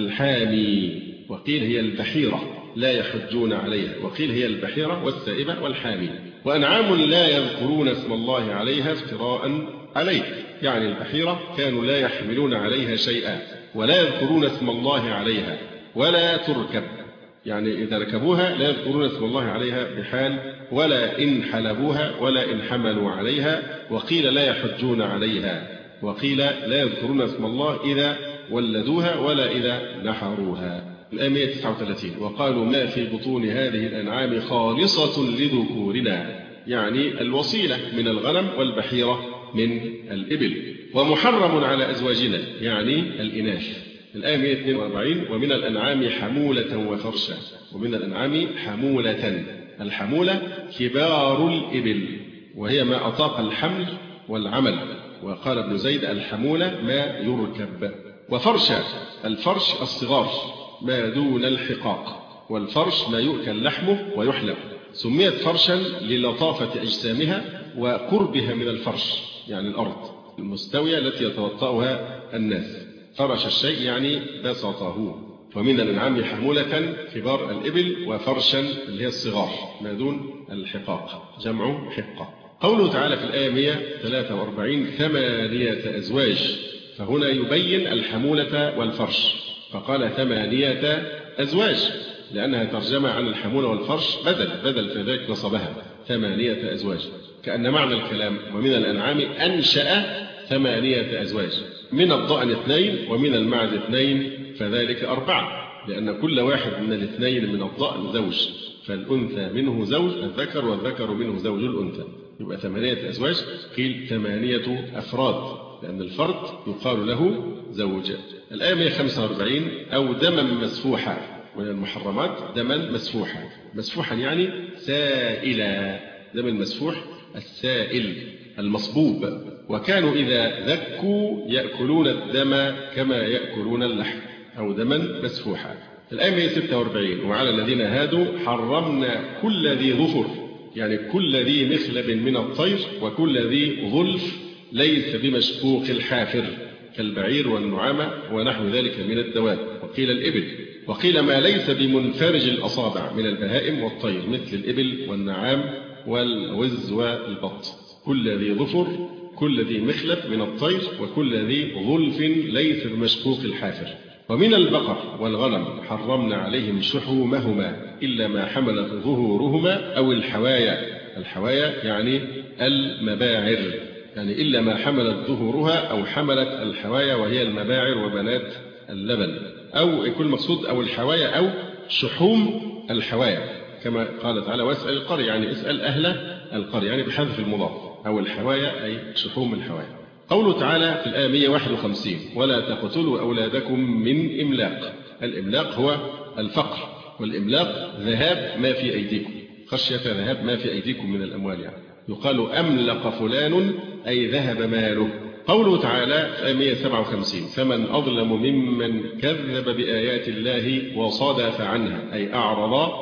الحامي، وقيل هي البحيرة لا يحجون عليها، وقيل هي البحيرة والسائبة والحامي. وأنعام لا يذكرون اسم الله عليها افتراء عليه، يعني البحيرة كانوا لا يحملون عليها شيئا ولا يذكرون اسم الله عليها ولا تركب، يعني إذا ركبوها لا يذكرون اسم الله عليها بحال، ولا إن حلبوها ولا إن حملوا عليها. وقيل لا يحجون عليها، وقيل لا يذكرون اسم الله إذا ولدوها ولا إذا نحروها. الآية مئة وتسعة وثلاثين: وقالوا ما في بطون هذه الأنعام خالصة لذكورنا، يعني الوصيلة من الغنم والبحيرة من الإبل، ومحرم على أزواجنا يعني الإناث. الآية مئة واثنين وأربعين: ومن الأنعام حمولة وفرشا. ومن الأنعام حمولة، الحمولة كبار الإبل، وهي ما أطاق الحمل والعمل، وقال ابن زيد الحمولة ما يركب. وفرشا الفرش الصغار ما دون الحقاق، والفرش ما يؤكل لحمه ويحلب. سميت فرشا للطافة أجسامها وقربها من الفرش يعني الأرض المستوية التي يتوطأها الناس. فرش الشيء يعني بسطه. ومن الأنعام حمولة كبار الإبل، وفرشا اللي هي الصغار ما دون الحقاق جمع حقة. قوله تعالى في الآية مئة وثلاثة وأربعين ثمانية أزواج، فهنا يبين الحمولة والفرش فقال ثمانية أزواج لأنها ترجمة عن الحمولة والفرش بدل بدل في ذلك نصبها ثمانية أزواج، كأن معنى الكلام ومن الأنعام أنشأ ثمانية أزواج، من الضأن اثنين ومن المعز اثنين فذلك أربعة، لأن كل واحد من الاثنين من الضأن زوج، فالأنثى منه زوج الذكر والذكر منه زوج الأنثى، يبقى ثمانية أزواج. قيل ثمانية أفراد لأن الفرد يقال له زوج. الآية مئة وخمسة وأربعين أو دما مسفوحا، ومن المحرمات دما مسفوحا، مسفوحا يعني سائلا، دم المسفوح السائل المصبوب. وكانوا إذا ذكوا يأكلون الدم كما يأكلون اللحم، أو دما مسفوحا. الآية مئة وستة وأربعين وعلى الذين هادوا حرمنا كل ذي ظفر، يعني كل ذي مخلب من الطير وكل ذي ظلف ليس بمشقوق الحافر كالبعير والنعامة ونحو ذلك من الدواب، وقيل الإبل، وقيل ما ليس بمنفرج الأصابع من البهائم والطير مثل الإبل والنعام والوز والبط. كل ذي ظفر كل ذي مخلب من الطير وكل ذي ظلف ليس بمشقوق الحافر. ومن البقر والغنم حرمنا عليهم شحومهما إلا ما حملت ظهورهما أو الحوايا، الحوايا يعني المباعر، يعني إلا ما حملت ظهورها أو حملت الحوايا وهي المباعر وبنات اللبن، أو يكون مقصود أو الحوايا أو شحوم الحوايا كما قال تعالى واسأل القرية، يعني اسأل أهل القرية، يعني بحذف المضاف، أو الحوايا أي شحوم الحوايا. قوله تعالى في الآية مئة وواحد وخمسين ولا تقتلوا أولادكم من إملاق. الإملاق هو الفقر، والإملاق ذهاب ما في أيديكم، خشية ذهاب ما في أيديكم من الأموال، يعني يقال أملق فلان أي ذهب ماله. قوله تعالى في آية مئة وسبعة وخمسين فمن أظلم ممن كذب بآيات الله وصدف عنها أي أعرض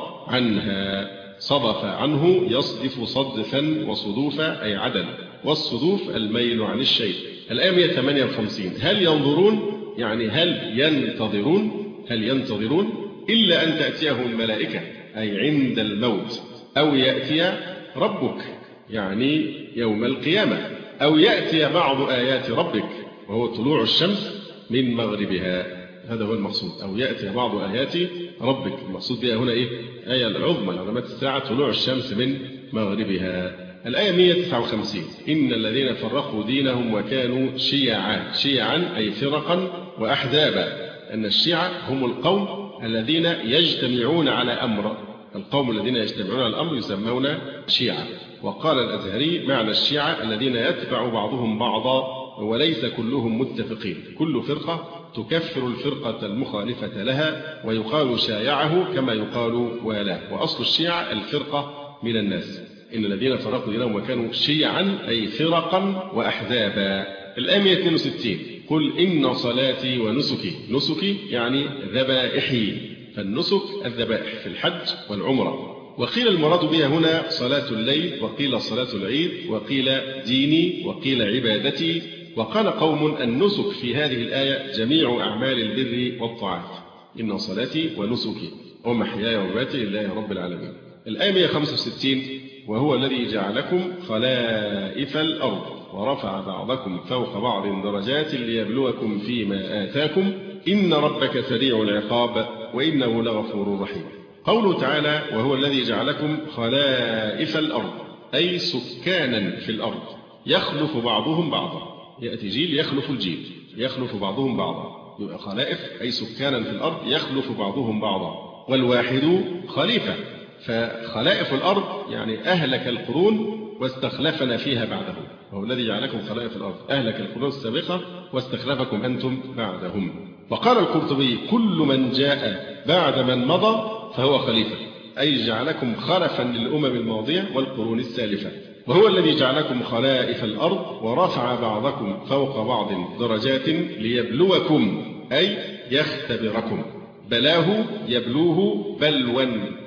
عنها. صدف عنه يصدف صدفا وصدوفا أي عدل، والصدوف الميل عن الشيء. الآية مئة وثمانية وخمسين هل ينظرون يعني هل ينتظرون هل ينتظرون إلا أن تأتيهم الملائكة أي عند الموت، أو يأتي ربك يعني يوم القيامة، أو يأتي بعض آيات ربك وهو طلوع الشمس من مغربها، هذا هو المقصود، أو يأتي بعض آيات ربك. المقصود بها هنا إيه؟ آية العظمى علامات الساعة طلوع الشمس من مغربها. الآية مئة وتسعة وخمسين إن الذين فرقوا دينهم وكانوا شيعا، شيعا أي فرقا وأحزابا، أن الشيعة هم القوم الذين يجتمعون على أمر، القوم الذين يجتمعون على الأمر يسمون شيعة. وقال الأزهري معنى الشيعة الذين يتبع بعضهم بعضا وليس كلهم متفقين، كل فرقة تكفر الفرقة المخالفة لها ويقال شايعه كما يقال والاه، وأصل الشيعة الفرقة من الناس. إن الذين فرقوا دينهم وكانوا شيعا أي فرقا وأحزابا. الآية مئة واثنين وستين قل إن صلاتي ونسكي، نسكي يعني ذبائحي، فالنسك الذبائح في الحج والعمرة. وقيل المراد بها هنا صلاة الليل، وقيل صلاة العيد، وقيل ديني، وقيل عبادتي. وقال قوم النسك في هذه الآية جميع أعمال البر والطاعات، إن صلاتي ونسكي ومحياي ومماتي لله رب العالمين. الآية مئة وخمسة وستين وهو الذي جعلكم خلائف الأرض ورفع بعضكم فوق بعض درجات ليبلوكم فيما آتاكم إن ربك سريع العقاب وإنه لغفور رحيم. قوله تعالى وهو الذي جعلكم خلائف الأرض أي سكانا في الأرض، يخلف بعضهم بعضا، يأتي جيل يخلف الجيل، يخلف بعضهم بعضا، يبقى خلائف أي سكانا في الأرض يخلف بعضهم بعضا، والواحد خليفة، فخلائف الأرض يعني أهلك القرون واستخلفنا فيها بعده، وهو الذي جعلكم خلائف الأرض أهلك القرون السابقة واستخلفكم أنتم بعدهم. وقال القرطبي كل من جاء بعد من مضى فهو خليفة، أي جعلكم خلفا للأمم الماضية والقرون السالفة، وهو الذي جعلكم خلائف الأرض ورفع بعضكم فوق بعض درجات ليبلوكم أي يختبركم. بلاه يبلوه بلوا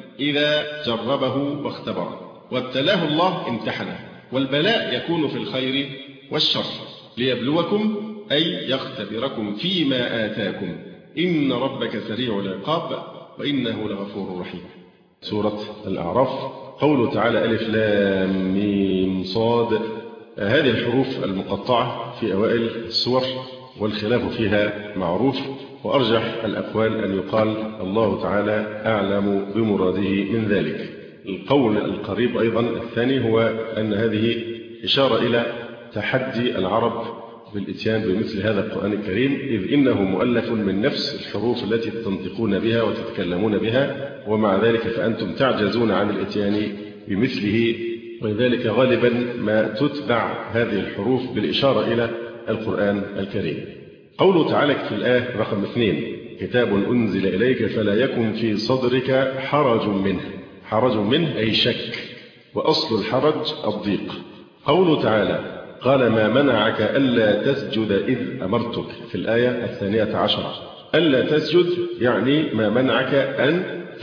إذا جربه واختبره، وابتلاه الله امتحنه. والبلاء يكون في الخير والشر. ليبلوكم أي يختبركم فيما آتاكم، إن ربك سريع العقاب وإنه لغفور رحيم. سورة الأعراف. قوله تعالى ألف لام ميم صاد. هذه الحروف المقطعة في أوائل السور والخلاف فيها معروف، وأرجح الأقوال أن يقال الله تعالى أعلم بمراده من ذلك. القول القريب أيضا الثاني هو أن هذه إشارة إلى تحدي العرب بالإتيان بمثل هذا القرآن الكريم، إذ إنه مؤلف من نفس الحروف التي تنطقون بها وتتكلمون بها، ومع ذلك فأنتم تعجزون عن الإتيان بمثله، ولذلك غالبا ما تتبع هذه الحروف بالإشارة إلى القرآن الكريم. قوله تعالى في الآية رقم اثنين كتاب أنزل إليك فلا يكن في صدرك حرج منه. حرج منه أي شك، وأصل الحرج الضيق. قوله تعالى قال ما منعك ألا تسجد إذ أمرتك في الآية الثانية عشرة. ألا تسجد يعني ما منعك أن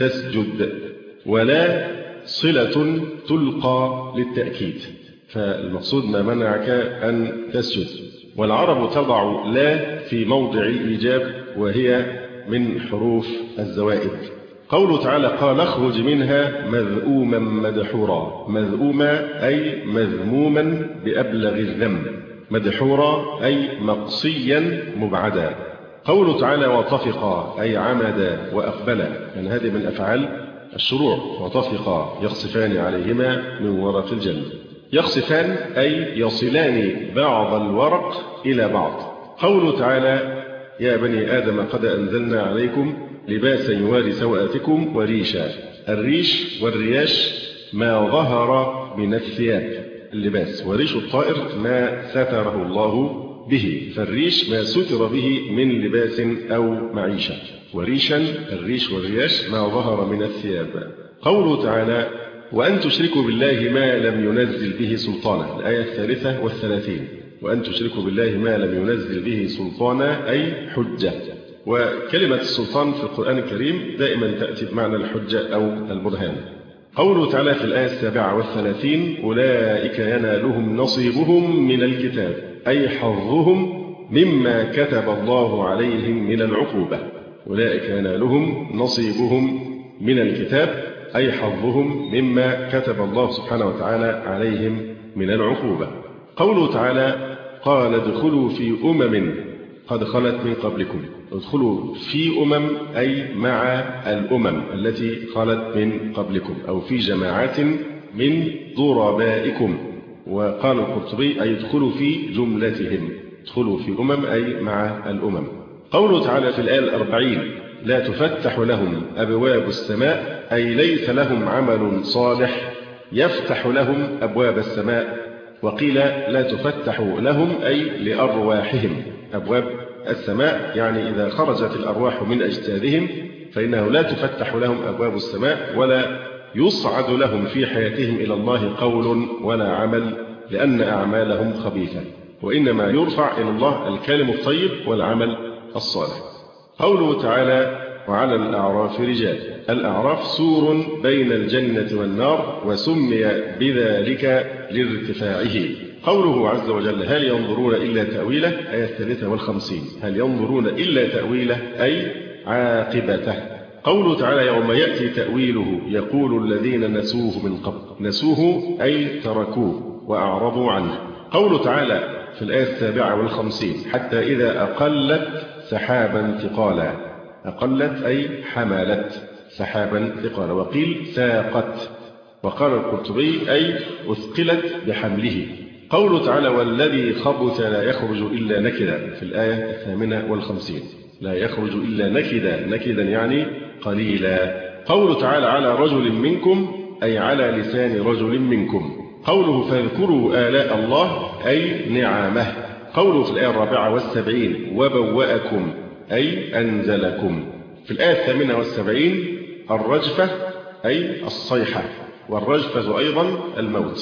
تسجد، ولا صلة تلقى للتأكيد، فالمقصود ما منعك أن تسجد. والعرب تضع لا في موضع الإيجاب وهي من حروف الزوائد. قوله تعالى قال اخرج منها مذءوما مدحورا. مذءوما أي مذموما بأبلغ الذم، مدحورا أي مقصيا مبعدا. قوله تعالى وطفقا أي عمدا وأقبلا، يعني هذه من أفعال الشروع. وطفقا يخصفان عليهما من ورق الجنة. يخصفان أي يصلان بعض الورق إلى بعض. قوله تعالى يا بني آدم قد أنزلنا عليكم لباسا يواري سوآتكم وريشا. الريش والرياش ما ظهر من الثياب اللباس، وريش الطائر ما ستره الله به، فالريش ما ستر به من لباس أو معيشة. وريشا الريش والرياش ما ظهر من الثياب. قوله تعالى وأن تشركوا بالله ما لم ينزل به سلطانا. الآية الثالثة والثلاثين. وأن تشركوا بالله ما لم ينزل به سلطانا أي حجة. وكلمة السلطان في القرآن الكريم دائما تأتي بمعنى الحجة أو البرهان. قوله تعالى في الآية السابعة والثلاثين أولئك ينالهم نصيبهم من الكتاب أي حظهم مما كتب الله عليهم من العقوبة. أولئك ينالهم نصيبهم من الكتاب أي حظهم مما كتب الله سبحانه وتعالى عليهم من العقوبة. قوله تعالى قال ادخلوا في أمم قد خلت من قبلكم. ادخلوا في أمم أي مع الأمم التي خلت من قبلكم، أو في جماعات من ضربائكم. وقال القرطبي أي ادخلوا في جملتهم. ادخلوا في أمم أي مع الأمم. قوله تعالى في الآية الأربعين لا تفتح لهم أبواب السماء أي ليس لهم عمل صالح يفتح لهم أبواب السماء. وقيل لا تفتح لهم أي لأرواحهم أبواب السماء، يعني إذا خرجت الأرواح من أجسادهم فإنه لا تفتح لهم أبواب السماء، ولا يصعد لهم في حياتهم إلى الله قول ولا عمل، لأن أعمالهم خبيثة، وإنما يرفع إلى الله الكلم الطيب والعمل الصالح. قوله تعالى وعلى الأعراف رجال. الأعراف سور بين الجنة والنار، وسمي بذلك لارتفاعه. قوله عز وجل هل ينظرون إلا تأويله آية الثالثة والخمسين. هل ينظرون إلا تأويله أي عاقبته. قوله تعالى يوم يأتي تأويله يقول الذين نسوه من قبل. نسوه أي تركوه وأعرضوا عنه. قوله تعالى في الآية السابعة والخمسين حتى إذا أقلت سحابا ثقالا. أقلت أي حملت سحابا ثقالا، وقيل ساقت. وقال القرطبي أي أثقلت بحمله. قوله تعالى والذي خبث لا يخرج إلا نكدا في الآية الثامنة والخمسين. لا يخرج إلا نكدا، نكدا يعني قليلا. قوله تعالى على رجل منكم أي على لسان رجل منكم. قوله فاذكروا آلاء الله أي نعمه. قوله في الآية الرابعة والسبعين وبوأكم أي أنزلكم. في الآية الثامنة والسبعين الرجفة أي الصيحة، والرجفة أيضا الموت.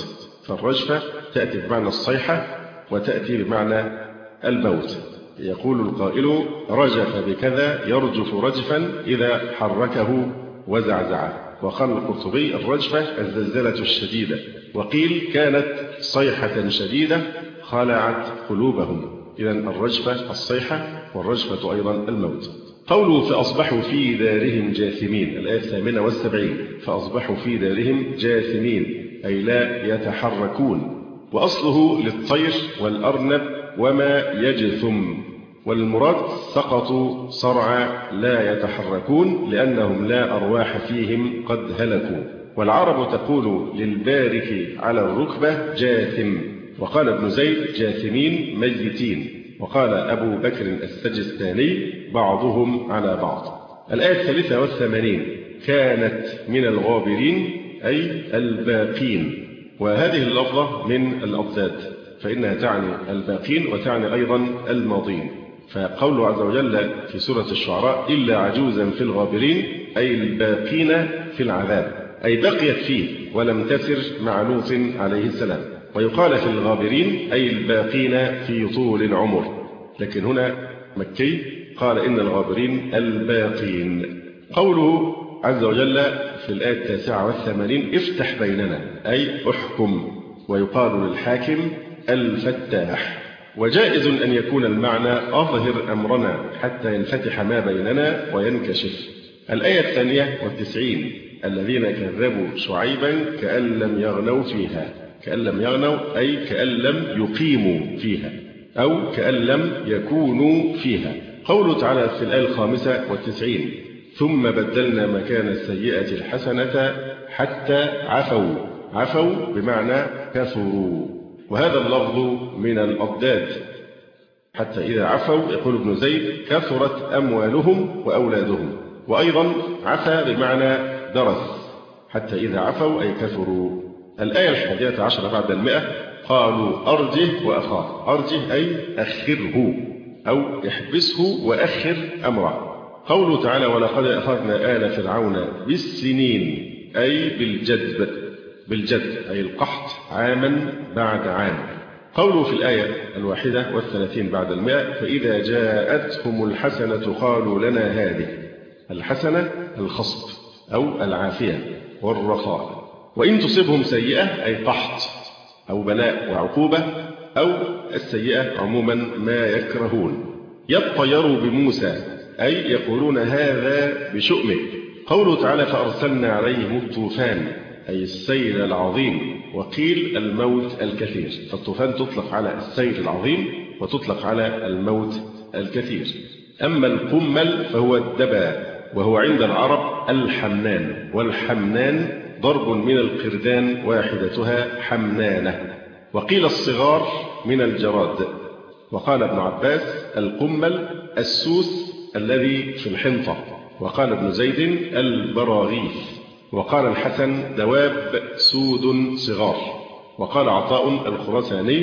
فالرجفة تأتي بمعنى الصيحة وتأتي بمعنى الموت. يقول القائل رجف بكذا يرجف رجفا إذا حركه وزعزعه. وقال القرطبي الرجفة الزلزلة الشديدة، وقيل كانت صيحة شديدة خلعت قلوبهم. إذن الرجفة الصيحة والرجفة أيضا الموت. قوله فأصبحوا في دارهم جاثمين، الآية الثامنة والسبعين، فأصبحوا في دارهم جاثمين أي لا يتحركون، وأصله للطير والأرنب وما يجثم، والمراد سقطوا صرعى لا يتحركون لأنهم لا أرواح فيهم قد هلكوا. والعرب تقول للبارك على الركبة جاثم، وقال ابن زيد جاثمين ميتين، وقال أبو بكر السجستاني بعضهم على بعض. الآية الثالثة والثمانين كانت من الغابرين أي الباقين، وهذه اللفظة من الأضداد فإنها تعني الباقين وتعني أيضا الماضين. فقوله عز وجل في سورة الشعراء إلا عجوزا في الغابرين أي الباقين في العذاب، أي بقيت فيه ولم تسر مع لوط عليه السلام. ويقال في الغابرين أي الباقين في طول العمر، لكن هنا مكي قال إن الغابرين الباقين. قوله عز وجل في الآية التاسعة والثمانين افتح بيننا أي احكم، ويقال للحاكم الفتاح. وجائز أن يكون المعنى أظهر أمرنا حتى ينفتح ما بيننا وينكشف. الآية الثانية والتسعين الذين كذبوا شعيبا كأن لم يغنوا فيها، كأن لم يغنوا أي كأن لم يقيموا فيها أو كأن لم يكونوا فيها. قوله تعالى في الآية الخامسة والتسعين ثم بدلنا مكان السيئة الحسنة حتى عفوا، عفوا بمعنى كثروا، وهذا اللفظ من الأضداد. حتى إذا عفوا يقول ابن زيد كثرت أموالهم وأولادهم، وأيضا عفا بمعنى درس، حتى إذا عفوا أي كثروا. الآية الحادية عشر بعد المئة قالوا أرجه وأخاه، أرجه أي أخره أو احبسه وأخر أمره. قوله تعالى ولقد أخذنا آل فرعون بالسنين أي بالجدب، بالجد أي القحط عاما بعد عام. قوله في الآية الواحدة والثلاثين بعد المئة فإذا جاءتهم الحسنة قالوا لنا هذه، الحسنة الخصب أو العافية والرخاء. وإن تصبهم سيئة أي قحط أو بلاء وعقوبة أو السيئة عموما ما يكرهون. يطيروا بموسى أي يقولون هذا بشؤمه. قوله تعالى فأرسلنا عليهم الطوفان أي السيل العظيم، وقيل الموت الكثير. فالطوفان تطلق على السيل العظيم وتطلق على الموت الكثير. أما القمل فهو الدبا، وهو عند العرب الحمنان، والحمنان ضرب من القردان واحدتها حمنانة. وقيل الصغار من الجراد. وقال ابن عباس القمل السوس الذي في الحنطة. وقال ابن زيد البراغيث. وقال الحسن دواب سود صغار. وقال عطاء الخراساني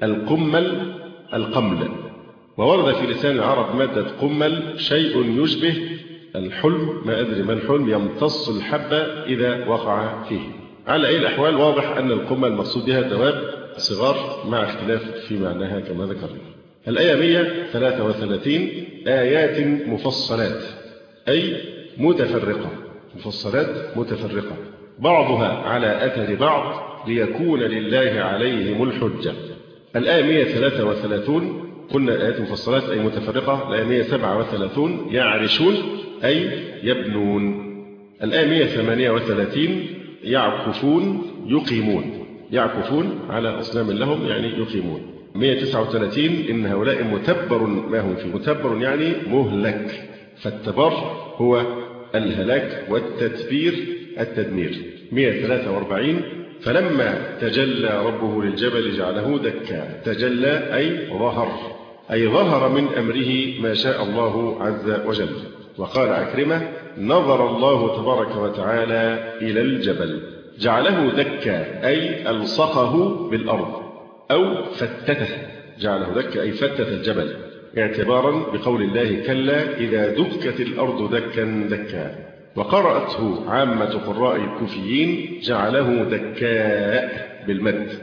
القمل القمل. وورد في لسان العرب مادة قمل شيء يشبه الحلم، ما أدري ما الحلم، يمتص الحبة إذا وقع فيه. على أي الأحوال واضح أن القمل مقصود بها دواب صغار مع اختلاف في معناها كما ذكرنا. الآية مئة وثلاثة وثلاثين آيات مفصلات أي متفرقة، مفصلات متفرقة بعضها على أثر بعض ليكون لله عليهم الحجة. الآية مئة وثلاثة وثلاثين قلنا آيات مفصلات أي متفرقة. الآية مئة وسبعة وثلاثين يعرشون أي يبنون. الآية مئة وثمانية وثلاثين يعكفون يقيمون، يعكفون على أصنام لهم يعني يقيمون. مئة وتسعة وثلاثين إن هؤلاء متبر ما هم فيه، متبر يعني مهلك، فالتبر هو الهلاك والتتبير التدمير. مئة وثلاثة وأربعين فلما تجلى ربه للجبل جعله دكا، تجلى أي ظهر، أي ظهر من أمره ما شاء الله عز وجل. وقال عكرمة نظر الله تبارك وتعالى إلى الجبل جعله دكا أي ألصقه بالأرض أو فتته، جعله دكا أي فتت الجبل، اعتبارا بقول الله كلا إذا دكت الأرض دكا دكا. وقرأته عامة قراء الكوفيين جعله دكاء بالمد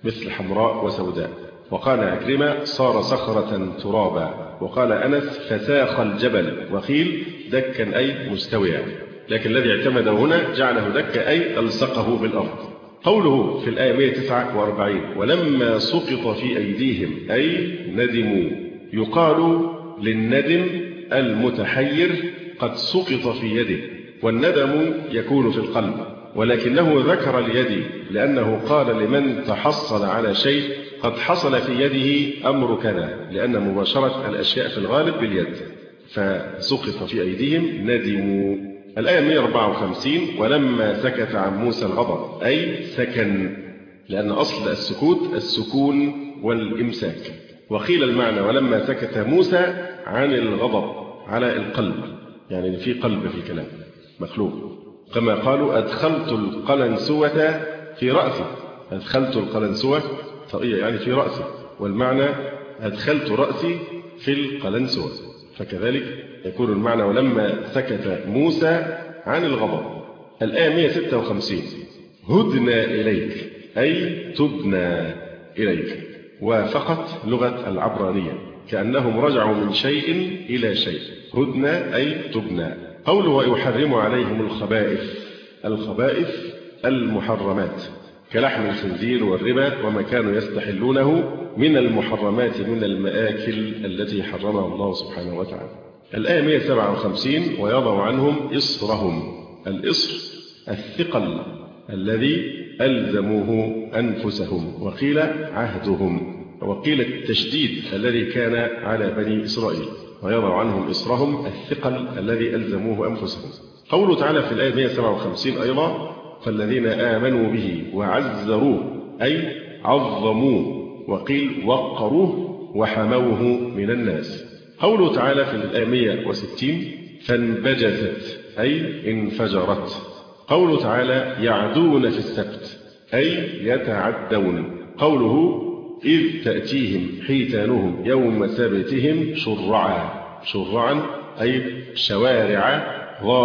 مثل حمراء وسوداء. وقال عكرمة صار صخرة ترابا. وقال أنس فساخ الجبل. وقيل دكا أي مستويا، لكن الذي اعتمده هنا جعله دكا أي ألصقه بالأرض. قوله في الآية مئة وتسعة وأربعين ولما سقط في أيديهم أي ندموا. يقال للندم المتحير قد سقط في يده، والندم يكون في القلب، ولكنه ذكر اليد لأنه قال لمن تحصل على شيء قد حصل في يده أمر كذا، لأن مباشرة الأشياء في الغالب باليد. فسقط في أيديهم ندموا. الآية مئة وأربعة وخمسين ولما سكت عن موسى الغضب أي سكن، لأن أصل السكوت السكون والإمساك. وقيل المعنى ولما سكت موسى عن الغضب على القلب، يعني في قلب في الكلام مخلوق، كما قالوا أدخلت القلنسوة في رأسي. أدخلت القلنسوة يعني في رأسي، والمعنى أدخلت رأسي في القلنسوة، فكذلك يكون المعنى ولما سكت موسى عن الغضب. الآية مئة وستة وخمسين هدنا إليك أي تدنا إليك، وفقط لغة العبرانية كأنهم رجعوا من شيء إلى شيء. هدنا أي تبنا. قوله ويحرم عليهم الخبائث. الخبائث المحرمات كلحم الخنزير والربا وما كانوا يستحلونه من المحرمات من المآكل التي حرمها الله سبحانه وتعالى. الآية مئة وسبعة وخمسين ويضع عنهم إصرهم. الإصر الثقل الذي ألزموه أنفسهم، وقيل عهدهم، وقيل التشديد الذي كان على بني إسرائيل. ويضع عنهم إصرهم الثقل الذي ألزموه أنفسهم. قوله تعالى في الآية مئة وسبعة وخمسين أيضا فالذين آمنوا به وعزروه أي عظموه، وقيل وقروه وحموه من الناس. قوله تعالى في الآية مئة وستين فانبجست أي انفجرت. قوله تعالى يعدون في السبت أي يتعدون. قوله إذ تأتيهم حيتانهم يوم سبتهم شرعا. شرعا أي شوارع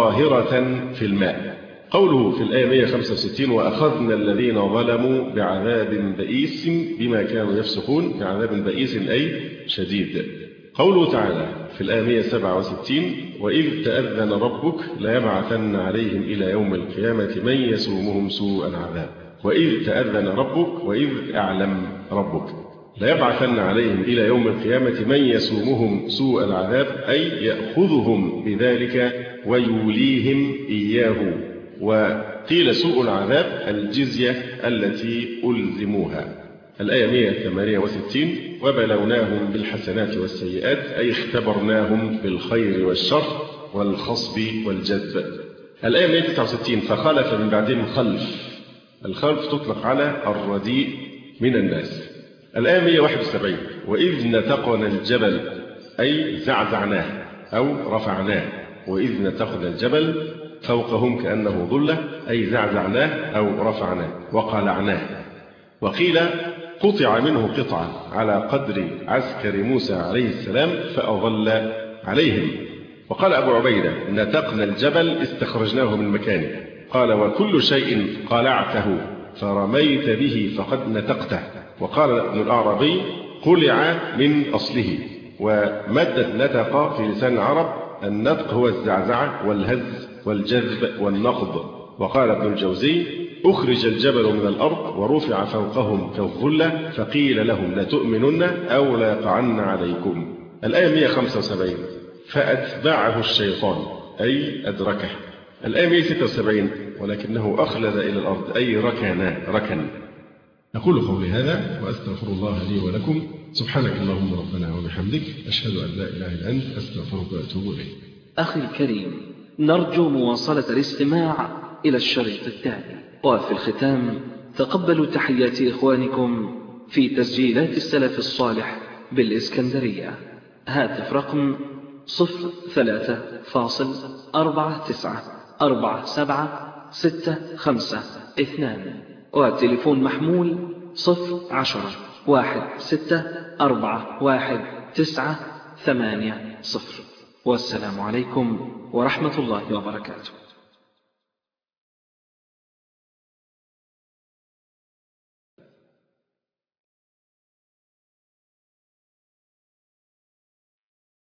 ظاهرة في الماء. قوله في الآية مئة وخمسة وستين وأخذنا الذين ظلموا بعذاب بئيس بما كانوا يفسقون. بعذاب بئيس أي شديد. قوله تعالى في الآية مئة وسبعة وستين وإذ تأذن ربك ليبعثن عليهم إلى يوم القيامة من يسومهم سوء العذاب. وإذ تأذن ربك وإذ أعلم ربك ليبعثن عليهم إلى يوم القيامة من يسومهم سوء العذاب أي يأخذهم بذلك ويوليهم إياه. وقيل سوء العذاب الجزية التي ألزموها. الآية مئة وثمانية وستين وبلوناهم بالحسنات والسيئات أي اختبرناهم بالخير والشر والخصب والجذب. الآية مئة وتسعة وستين فخلف من بعدهم خلف. الخلف تطلق على الرديء من الناس. الآية مئة وواحد وسبعين وإذ نتقنا الجبل أي زعزعناه أو رفعناه. وإذ نتقنا الجبل فوقهم كأنه ظلة أي زعزعناه أو رفعناه وقلعناه. وقيل قطع منه قطعة على قدر عسكر موسى عليه السلام فأظل عليهم. وقال أبو عبيدة نتقنا الجبل استخرجناه من مكانه. قال وكل شيء قلعته فرميت به فقد نتقته. وقال ابن الأعرابي قلع من أصله. ومادة نتق في لسان العرب النتق هو الزعزعة والهز والجذب والنقض. وقال ابن الجوزي أخرج الجبل من الأرض ورفع فوقهم كالظلة فقيل لهم لتؤمنن أو لا يقعن عليكم. الآية مئة وخمسة وسبعين فأتبعه الشيطان أي أدركه. الآية مئة وستة وسبعين ولكنه أخلد إلى الأرض أي ركنا ركن. أقول قولي هذا وأستغفر الله لي ولكم. سبحانك اللهم ربنا وبحمدك أشهد أن لا إله إلا أنت أستغفرك وأتوب إليك. أخي الكريم نرجو مواصلة الاستماع إلى الشريط التالي. وفي الختام تقبلوا تحيات إخوانكم في تسجيلات السلف الصالح بالإسكندرية. هاتف رقم صفر ثلاثة فاصل أربعة تسعة أربعة سبعة ستة خمسة اثنان، وتليفون محمول صفر عشرة واحد ستة أربعة واحد تسعة ثمانية صفر. والسلام عليكم ورحمة الله وبركاته.